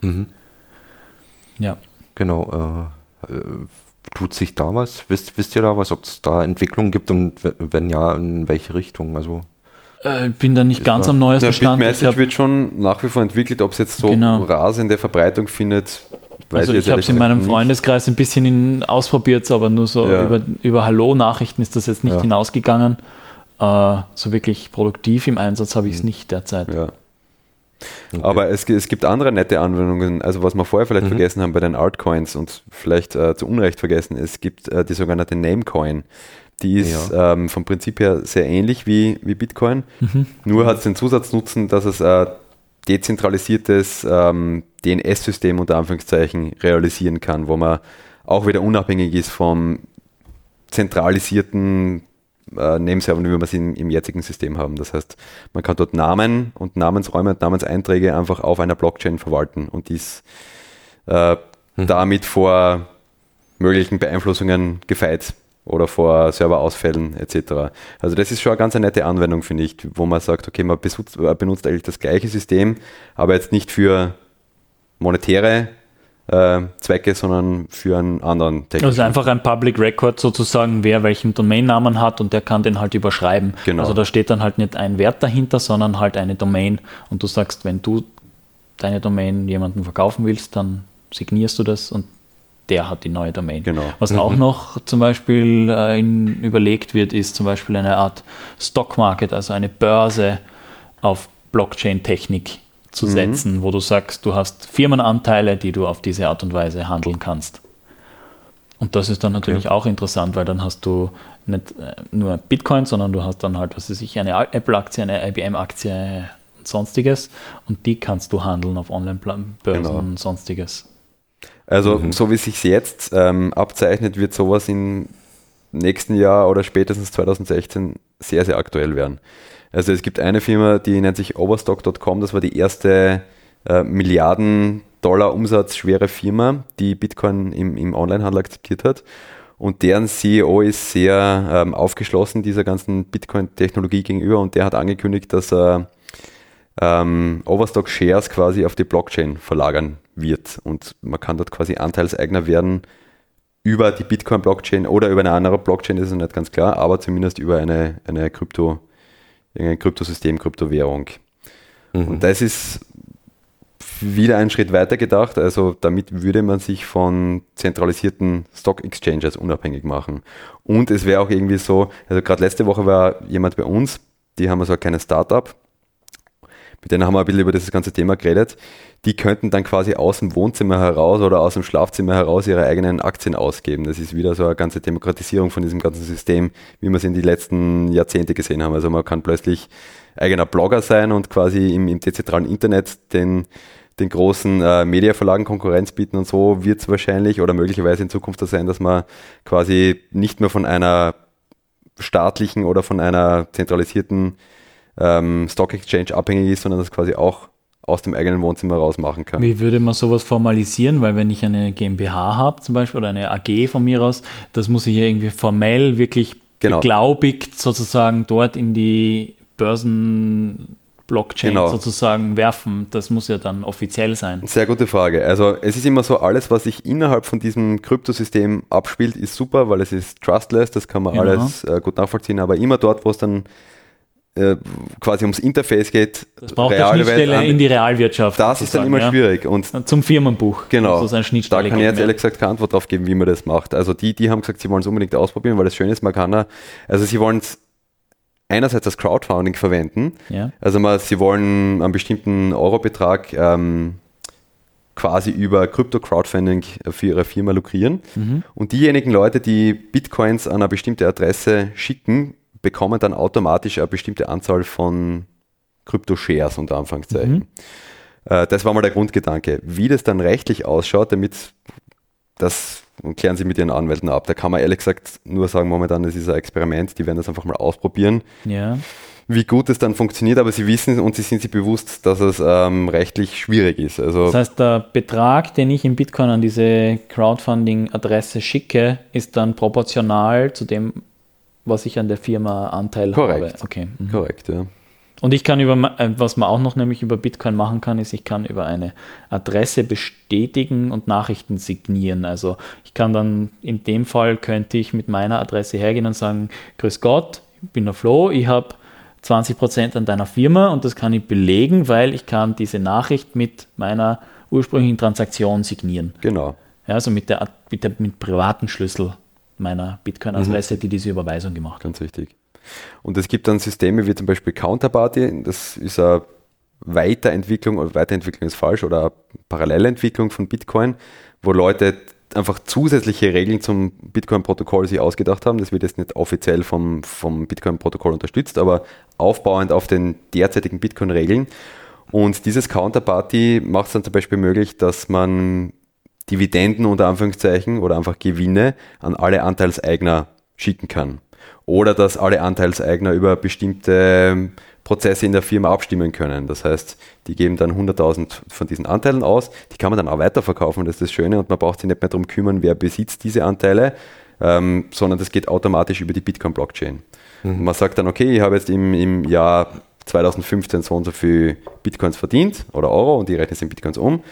Ja. Genau. Tut sich da was? Wisst ihr da was, ob es da Entwicklungen gibt und wenn ja, in welche Richtung? Also bin da nicht ganz am neuesten Stand. Bitmessage wird schon nach wie vor entwickelt, ob es jetzt so rasende Verbreitung findet. Also ich habe es in meinem Freundeskreis ein bisschen ausprobiert, aber nur so über Hallo-Nachrichten ist das jetzt nicht hinausgegangen. So wirklich produktiv im Einsatz habe ich es nicht derzeit. Ja. Okay. Aber es gibt andere nette Anwendungen, also was wir vorher vielleicht vergessen haben bei den Altcoins und vielleicht zu Unrecht vergessen, es gibt die sogenannte Namecoin. Die ist vom Prinzip her sehr ähnlich wie Bitcoin, nur hat es den Zusatznutzen, dass es dezentralisiertes DNS-System unter Anführungszeichen realisieren kann, wo man auch wieder unabhängig ist vom zentralisierten Nameservern, wie wir es im jetzigen System haben. Das heißt, man kann dort Namen und Namensräume und Namenseinträge einfach auf einer Blockchain verwalten und dies damit vor möglichen Beeinflussungen gefeit oder vor Serverausfällen etc. Also das ist schon eine ganz nette Anwendung, finde ich, wo man sagt, okay, man benutzt eigentlich das gleiche System, aber jetzt nicht für monetäre Zwecke, sondern für einen anderen technischen. Also einfach ein Public Record sozusagen, wer welchen Domainnamen hat und der kann den halt überschreiben. Genau. Also da steht dann halt nicht ein Wert dahinter, sondern halt eine Domain und du sagst, wenn du deine Domain jemandem verkaufen willst, dann signierst du das und der hat die neue Domain. Genau. Was auch noch zum Beispiel überlegt wird, ist zum Beispiel eine Art Stock Market, also eine Börse auf Blockchain-Technik zu setzen, wo du sagst, du hast Firmenanteile, die du auf diese Art und Weise handeln kannst. Und das ist dann natürlich auch interessant, weil dann hast du nicht nur Bitcoin, sondern du hast dann halt, was weiß ich, eine Apple-Aktie, eine IBM-Aktie und sonstiges und die kannst du handeln auf Online-Börsen und sonstiges. Also so wie es sich jetzt abzeichnet, wird sowas im nächsten Jahr oder spätestens 2016 sehr, sehr aktuell werden. Also es gibt eine Firma, die nennt sich Overstock.com, das war die erste Milliarden-Dollar umsatzschwere Firma, die Bitcoin im Onlinehandel akzeptiert hat. Und deren CEO ist sehr aufgeschlossen dieser ganzen Bitcoin-Technologie gegenüber und der hat angekündigt, dass er Overstock Shares quasi auf die Blockchain verlagern wird und man kann dort quasi Anteilseigner werden über die Bitcoin-Blockchain oder über eine andere Blockchain, das ist nicht ganz klar, aber zumindest über ein Kryptosystem, Kryptowährung. Und das ist wieder einen Schritt weiter gedacht, also damit würde man sich von zentralisierten Stock-Exchanges unabhängig machen. Und es wäre auch irgendwie so, also gerade letzte Woche war jemand bei uns, die haben so ein kleines Startup, mit denen haben wir ein bisschen über dieses ganze Thema geredet, die könnten dann quasi aus dem Wohnzimmer heraus oder aus dem Schlafzimmer heraus ihre eigenen Aktien ausgeben. Das ist wieder so eine ganze Demokratisierung von diesem ganzen System, wie wir es in die letzten Jahrzehnte gesehen haben. Also man kann plötzlich eigener Blogger sein und quasi im dezentralen Internet den großen Mediaverlagen Konkurrenz bieten, und so wird es wahrscheinlich oder möglicherweise in Zukunft so sein, dass man quasi nicht mehr von einer staatlichen oder von einer zentralisierten Stock Exchange abhängig ist, sondern das quasi auch aus dem eigenen Wohnzimmer raus machen kann. Wie würde man sowas formalisieren? Weil wenn ich eine GmbH habe zum Beispiel oder eine AG von mir aus, das muss ich ja irgendwie formell wirklich beglaubigt sozusagen dort in die Börsen-Blockchain sozusagen werfen. Das muss ja dann offiziell sein. Sehr gute Frage. Also es ist immer so, alles, was sich innerhalb von diesem Kryptosystem abspielt, ist super, weil es ist trustless, das kann man alles gut nachvollziehen, aber immer dort, wo es dann quasi ums Interface geht. Das braucht eine Schnittstelle in die Realwirtschaft. Das ist dann immer schwierig. Und zum Firmenbuch. Genau. So eine Schnittstelle da kann ich jetzt ehrlich gesagt keine Antwort drauf geben, wie man das macht. Also die haben gesagt, sie wollen es unbedingt ausprobieren, weil das Schöne ist, man kann sie wollen es einerseits als Crowdfunding verwenden. Ja. Also sie wollen einen bestimmten Eurobetrag quasi über Krypto-Crowdfunding für ihre Firma lukrieren. Mhm. Und diejenigen Leute, die Bitcoins an eine bestimmte Adresse schicken, bekommen dann automatisch eine bestimmte Anzahl von Krypto-Shares unter Anführungszeichen. Mhm. Das war mal der Grundgedanke. Wie das dann rechtlich ausschaut, das klären Sie mit Ihren Anwälten ab. Da kann man ehrlich gesagt nur sagen, momentan, das ist ein Experiment, die werden das einfach mal ausprobieren. Ja. Wie gut es dann funktioniert, aber Sie wissen und Sie sind sich bewusst, dass es rechtlich schwierig ist. Also das heißt, der Betrag, den ich in Bitcoin an diese Crowdfunding-Adresse schicke, ist dann proportional zu dem, was ich an der Firma Anteil habe. Okay. Korrekt, ja. Und ich kann was man auch noch nämlich über Bitcoin machen kann, ist, ich kann über eine Adresse bestätigen und Nachrichten signieren. Also ich kann dann, in dem Fall könnte ich mit meiner Adresse hergehen und sagen, grüß Gott, ich bin der Flo, ich habe 20% an deiner Firma und das kann ich belegen, weil ich kann diese Nachricht mit meiner ursprünglichen Transaktion signieren. Genau. Ja, also mit privaten Schlüssel meiner Bitcoin-Adresse, die diese Überweisung gemacht hat. Ganz richtig. Und es gibt dann Systeme wie zum Beispiel Counterparty, das ist eine Weiterentwicklung ist falsch, oder eine Parallelentwicklung von Bitcoin, wo Leute einfach zusätzliche Regeln zum Bitcoin-Protokoll sich ausgedacht haben. Das wird jetzt nicht offiziell vom Bitcoin-Protokoll unterstützt, aber aufbauend auf den derzeitigen Bitcoin-Regeln. Und dieses Counterparty macht es dann zum Beispiel möglich, dass man Dividenden unter Anführungszeichen oder einfach Gewinne an alle Anteilseigner schicken kann. Oder dass alle Anteilseigner über bestimmte Prozesse in der Firma abstimmen können. Das heißt, die geben dann 100.000 von diesen Anteilen aus, die kann man dann auch weiterverkaufen, das ist das Schöne, und man braucht sich nicht mehr darum kümmern, wer besitzt diese Anteile, sondern das geht automatisch über die Bitcoin-Blockchain. Mhm. Man sagt dann, okay, ich habe jetzt im Jahr 2015 so und so viel Bitcoins verdient oder Euro und die rechnen es in Bitcoins um.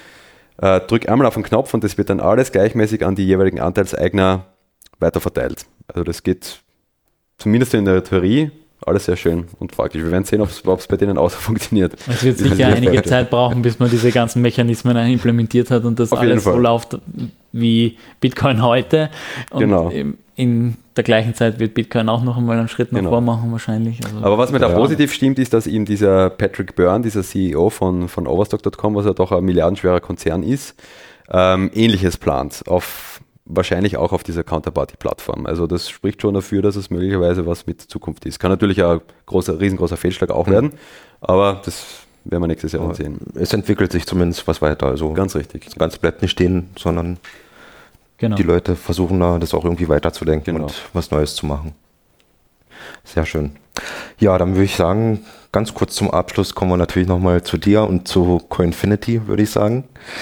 Drück einmal auf den Knopf und das wird dann alles gleichmäßig an die jeweiligen Anteilseigner weiterverteilt. Also das geht zumindest in der Theorie alles sehr schön und praktisch. Wir werden sehen, ob es bei denen auch so funktioniert. Es wird sicher einige Zeit brauchen, bis man diese ganzen Mechanismen implementiert hat und das alles so läuft wie Bitcoin heute. Und genau. In der gleichen Zeit wird Bitcoin auch noch einmal einen Schritt nach vor machen wahrscheinlich. Also aber was mir da positiv stimmt, ist, dass eben dieser Patrick Byrne, dieser CEO von Overstock.com, was ja doch ein milliardenschwerer Konzern ist, Ähnliches plant, wahrscheinlich auch auf dieser Counterparty-Plattform. Also das spricht schon dafür, dass es möglicherweise was mit Zukunft ist. Kann natürlich ein riesengroßer Fehlschlag auch werden, aber das werden wir nächstes Jahr sehen. Es entwickelt sich zumindest was weiter. Also ganz richtig. Das Ganze bleibt nicht stehen, sondern die Leute versuchen das auch irgendwie weiterzudenken und was Neues zu machen. Sehr schön. Ja, dann würde ich sagen, ganz kurz zum Abschluss kommen wir natürlich nochmal zu dir und zu Coinfinity, würde ich sagen.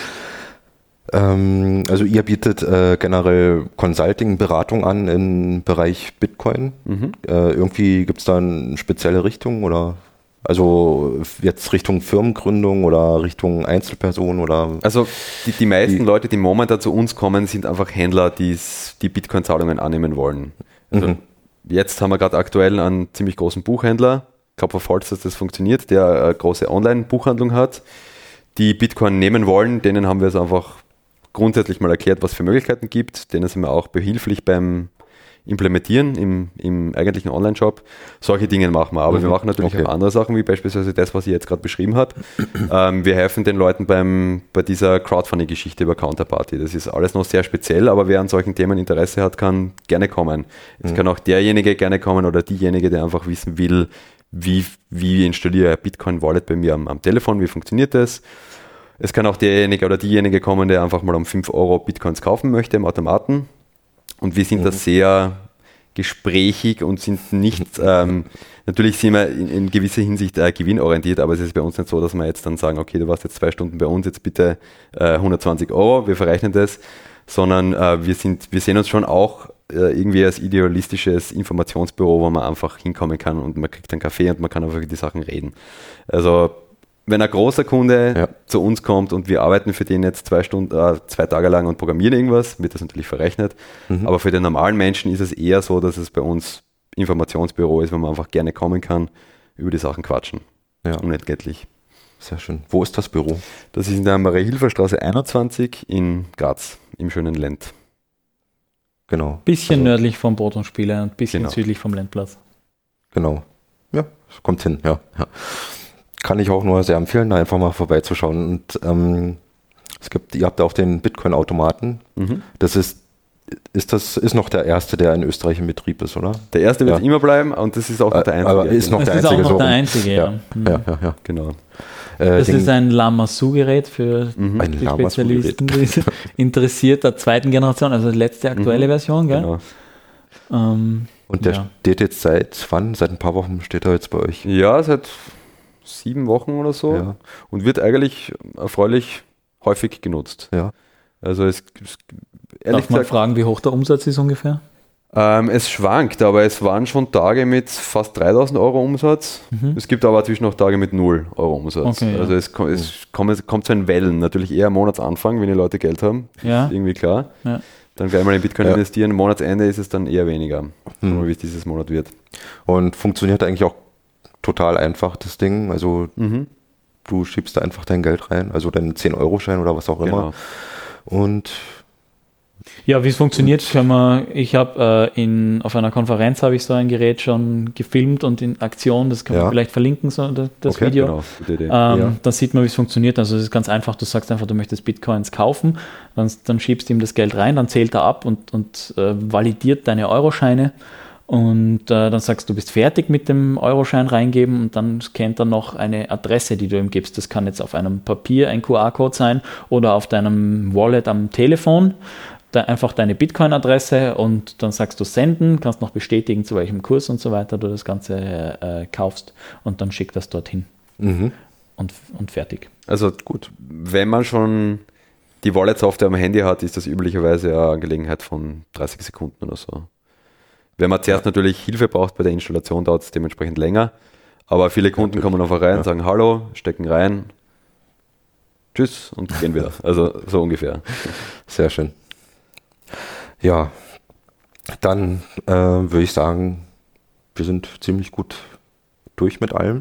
Also ihr bietet generell Consulting, Beratung an im Bereich Bitcoin. Mhm. Irgendwie gibt es da eine spezielle Richtung oder also jetzt Richtung Firmengründung oder Richtung Einzelperson oder? Also die meisten Leute, die momentan zu uns kommen, sind einfach Händler, die Bitcoin-Zahlungen annehmen wollen. Also jetzt haben wir gerade aktuell einen ziemlich großen Buchhändler, ich glaube verfolgt, dass das funktioniert, der eine große Online-Buchhandlung hat, die Bitcoin nehmen wollen, denen haben wir es einfach grundsätzlich mal erklärt, was es für Möglichkeiten gibt, denen sind wir auch behilflich beim implementieren im eigentlichen Online-Shop. Solche Dinge machen wir. Aber wir machen natürlich auch andere Sachen, wie beispielsweise das, was ich jetzt gerade beschrieben habe. Wir helfen den Leuten bei dieser Crowdfunding-Geschichte über Counterparty. Das ist alles noch sehr speziell, aber wer an solchen Themen Interesse hat, kann gerne kommen. Es kann auch derjenige gerne kommen oder diejenige, der einfach wissen will, wie installiere ich ein Bitcoin-Wallet bei mir am Telefon, wie funktioniert das. Es kann auch derjenige oder diejenige kommen, der einfach mal um 5 Euro Bitcoins kaufen möchte im Automaten. Und wir sind da sehr gesprächig und sind nicht, natürlich sind wir in gewisser Hinsicht gewinnorientiert, aber es ist bei uns nicht so, dass wir jetzt dann sagen, okay, du warst jetzt 2 Stunden bei uns, jetzt bitte 120 Euro, wir verrechnen das, sondern wir sehen uns schon auch irgendwie als idealistisches Informationsbüro, wo man einfach hinkommen kann und man kriegt einen Kaffee und man kann einfach über die Sachen reden. Also wenn ein großer Kunde zu uns kommt und wir arbeiten für den jetzt 2 Tage lang und programmieren irgendwas, wird das natürlich verrechnet. Aber für den normalen Menschen ist es eher so, dass es bei uns Informationsbüro ist, wo man einfach gerne kommen kann, über die Sachen quatschen. Unentgeltlich. Sehr schön. Wo ist das Büro? Das ist in der Marie-Hilfer-Straße 21 in Graz, im schönen Lent. Genau. Bisschen nördlich vom Protonspieler und bisschen südlich vom Lendplatz. Genau. Ja, kommt hin, ja. Kann ich auch nur sehr empfehlen, da einfach mal vorbeizuschauen. Und ihr habt auch den Bitcoin-Automaten. Das ist noch der erste, der in Österreich in Betrieb ist, oder? Der erste wird immer bleiben und das ist auch noch der einzige. Aber ist noch der einzige. Das ist auch noch der einzige, ja. Genau. Das ist ein Lama-Su-Gerät für die Spezialisten, die interessiert, der zweiten Generation, also die letzte aktuelle Version, gell? Genau. Und der steht jetzt seit wann? Seit ein paar Wochen steht er jetzt bei euch? Ja, seit 7 Wochen oder so. Ja. Und wird eigentlich erfreulich häufig genutzt. Ja. Also darf man fragen, wie hoch der Umsatz ist ungefähr? Es schwankt, aber es waren schon Tage mit fast 3.000 Euro Umsatz. Es gibt aber natürlich noch Tage mit 0 Euro Umsatz. Okay, also es kommt so in Wellen. Natürlich eher am Monatsanfang, wenn die Leute Geld haben. Ja. Ist irgendwie klar. Ja. Dann gleich mal in Bitcoin investieren. Monatsende ist es dann eher weniger. Wie es dieses Monat wird. Und funktioniert eigentlich auch total einfach, das Ding. Also du schiebst da einfach dein Geld rein, also deinen 10-Euro-Schein oder was auch immer. Und ja, wie es funktioniert, ich habe auf einer Konferenz habe ich so ein Gerät schon gefilmt und in Aktion, das kann man vielleicht verlinken, so das Video. Genau, gute Idee. Dann sieht man, wie es funktioniert. Also es ist ganz einfach, du sagst einfach, du möchtest Bitcoins kaufen, dann schiebst du ihm das Geld rein, dann zählt er ab und validiert deine Euroscheine. Und dann sagst du, bist fertig mit dem Euroschein reingeben und dann scannt er noch eine Adresse, die du ihm gibst. Das kann jetzt auf einem Papier ein QR-Code sein oder auf deinem Wallet am Telefon. Einfach deine Bitcoin-Adresse und dann sagst du senden, kannst noch bestätigen, zu welchem Kurs und so weiter du das Ganze kaufst und dann schickt das dorthin und fertig. Also gut, wenn man schon die Wallet-Software am Handy hat, ist das üblicherweise eine Angelegenheit von 30 Sekunden oder so. Wenn man zuerst natürlich Hilfe braucht bei der Installation, dauert es dementsprechend länger. Aber viele Kunden kommen einfach rein, sagen Hallo, stecken rein, tschüss und gehen wieder. Also so ungefähr. Sehr schön. Ja, dann würde ich sagen, wir sind ziemlich gut durch mit allem.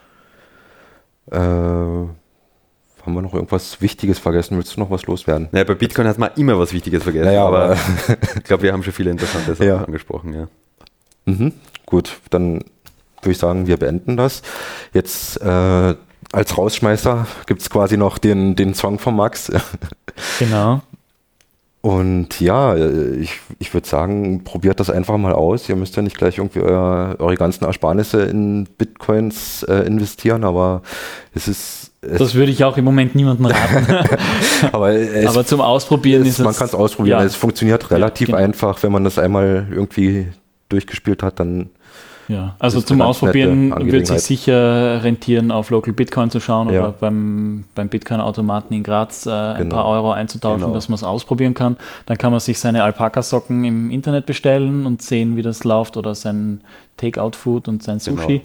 Haben wir noch irgendwas Wichtiges vergessen? Willst du noch was loswerden? Naja, bei Bitcoin hat man immer was Wichtiges vergessen, naja, aber ich glaube, wir haben schon viele interessante Sachen angesprochen. Ja. Gut, dann würde ich sagen, wir beenden das. Jetzt als Rausschmeißer gibt es quasi noch den Song von Max. Genau. Und ja, ich würde sagen, probiert das einfach mal aus. Ihr müsst ja nicht gleich irgendwie eure ganzen Ersparnisse in Bitcoins investieren, aber das würde ich auch im Moment niemandem raten. aber zum Ausprobieren ist es... Man kann es ausprobieren. Ja. Es funktioniert relativ einfach. Wenn man das einmal irgendwie durchgespielt hat, dann... Ja, also zum Ausprobieren wird sich sicher rentieren, auf Local Bitcoin zu schauen oder beim Bitcoin-Automaten in Graz ein paar Euro einzutauschen, dass man es ausprobieren kann. Dann kann man sich seine Alpaka-Socken im Internet bestellen und sehen, wie das läuft oder sein Take-Out-Food und sein Sushi.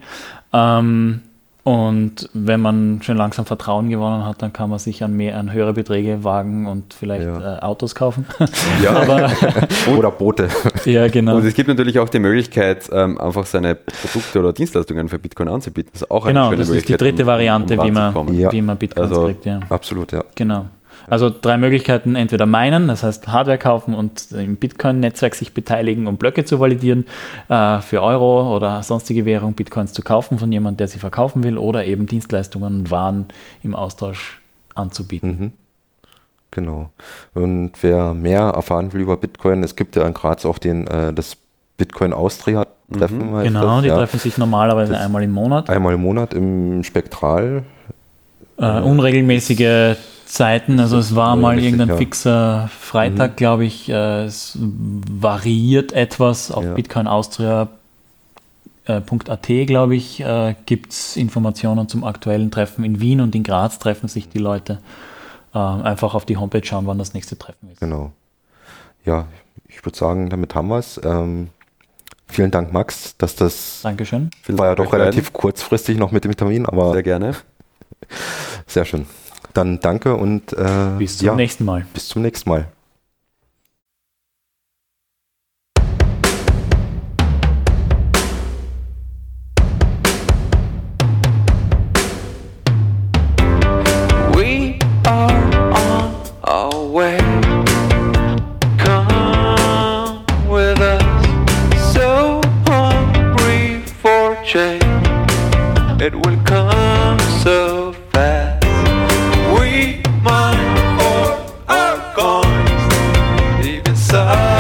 Und wenn man schon langsam Vertrauen gewonnen hat, dann kann man sich an höhere Beträge wagen und vielleicht Autos kaufen. Ja, oder Boote. Ja, genau. Und es gibt natürlich auch die Möglichkeit, einfach seine Produkte oder Dienstleistungen für Bitcoin anzubieten. Das ist auch eine schöne Möglichkeit. Das ist die dritte Variante, wie man Bitcoins kriegt. Ja. Absolut, ja. Genau. Also 3 Möglichkeiten, entweder meinen, das heißt Hardware kaufen und im Bitcoin-Netzwerk sich beteiligen, um Blöcke zu validieren, für Euro oder sonstige Währung Bitcoins zu kaufen von jemandem, der sie verkaufen will, oder eben Dienstleistungen und Waren im Austausch anzubieten. Mhm. Genau. Und wer mehr erfahren will über Bitcoin, es gibt ja in Graz auch das Bitcoin Austria Treffen. Genau, die treffen sich normalerweise einmal im Monat. Einmal im Monat im Spektral. Unregelmäßige Zeiten, also es war mal irgendein fixer Freitag, glaube ich. Es variiert etwas. Auf bitcoinaustria.at, glaube ich, gibt es Informationen zum aktuellen Treffen. In Wien und in Graz treffen sich die Leute. Einfach auf die Homepage schauen, wann das nächste Treffen ist. Genau. Ja, ich würde sagen, damit haben wir es. Vielen Dank, Max, dass das Dankeschön. War ja doch relativ kurzfristig noch mit dem Termin, aber sehr gerne. Sehr schön. Dann danke und bis zum nächsten Mal. Bis zum nächsten Mal. We are on our way. Come with us. So hungry for change. It will come so fast. We mine for our coins, even so.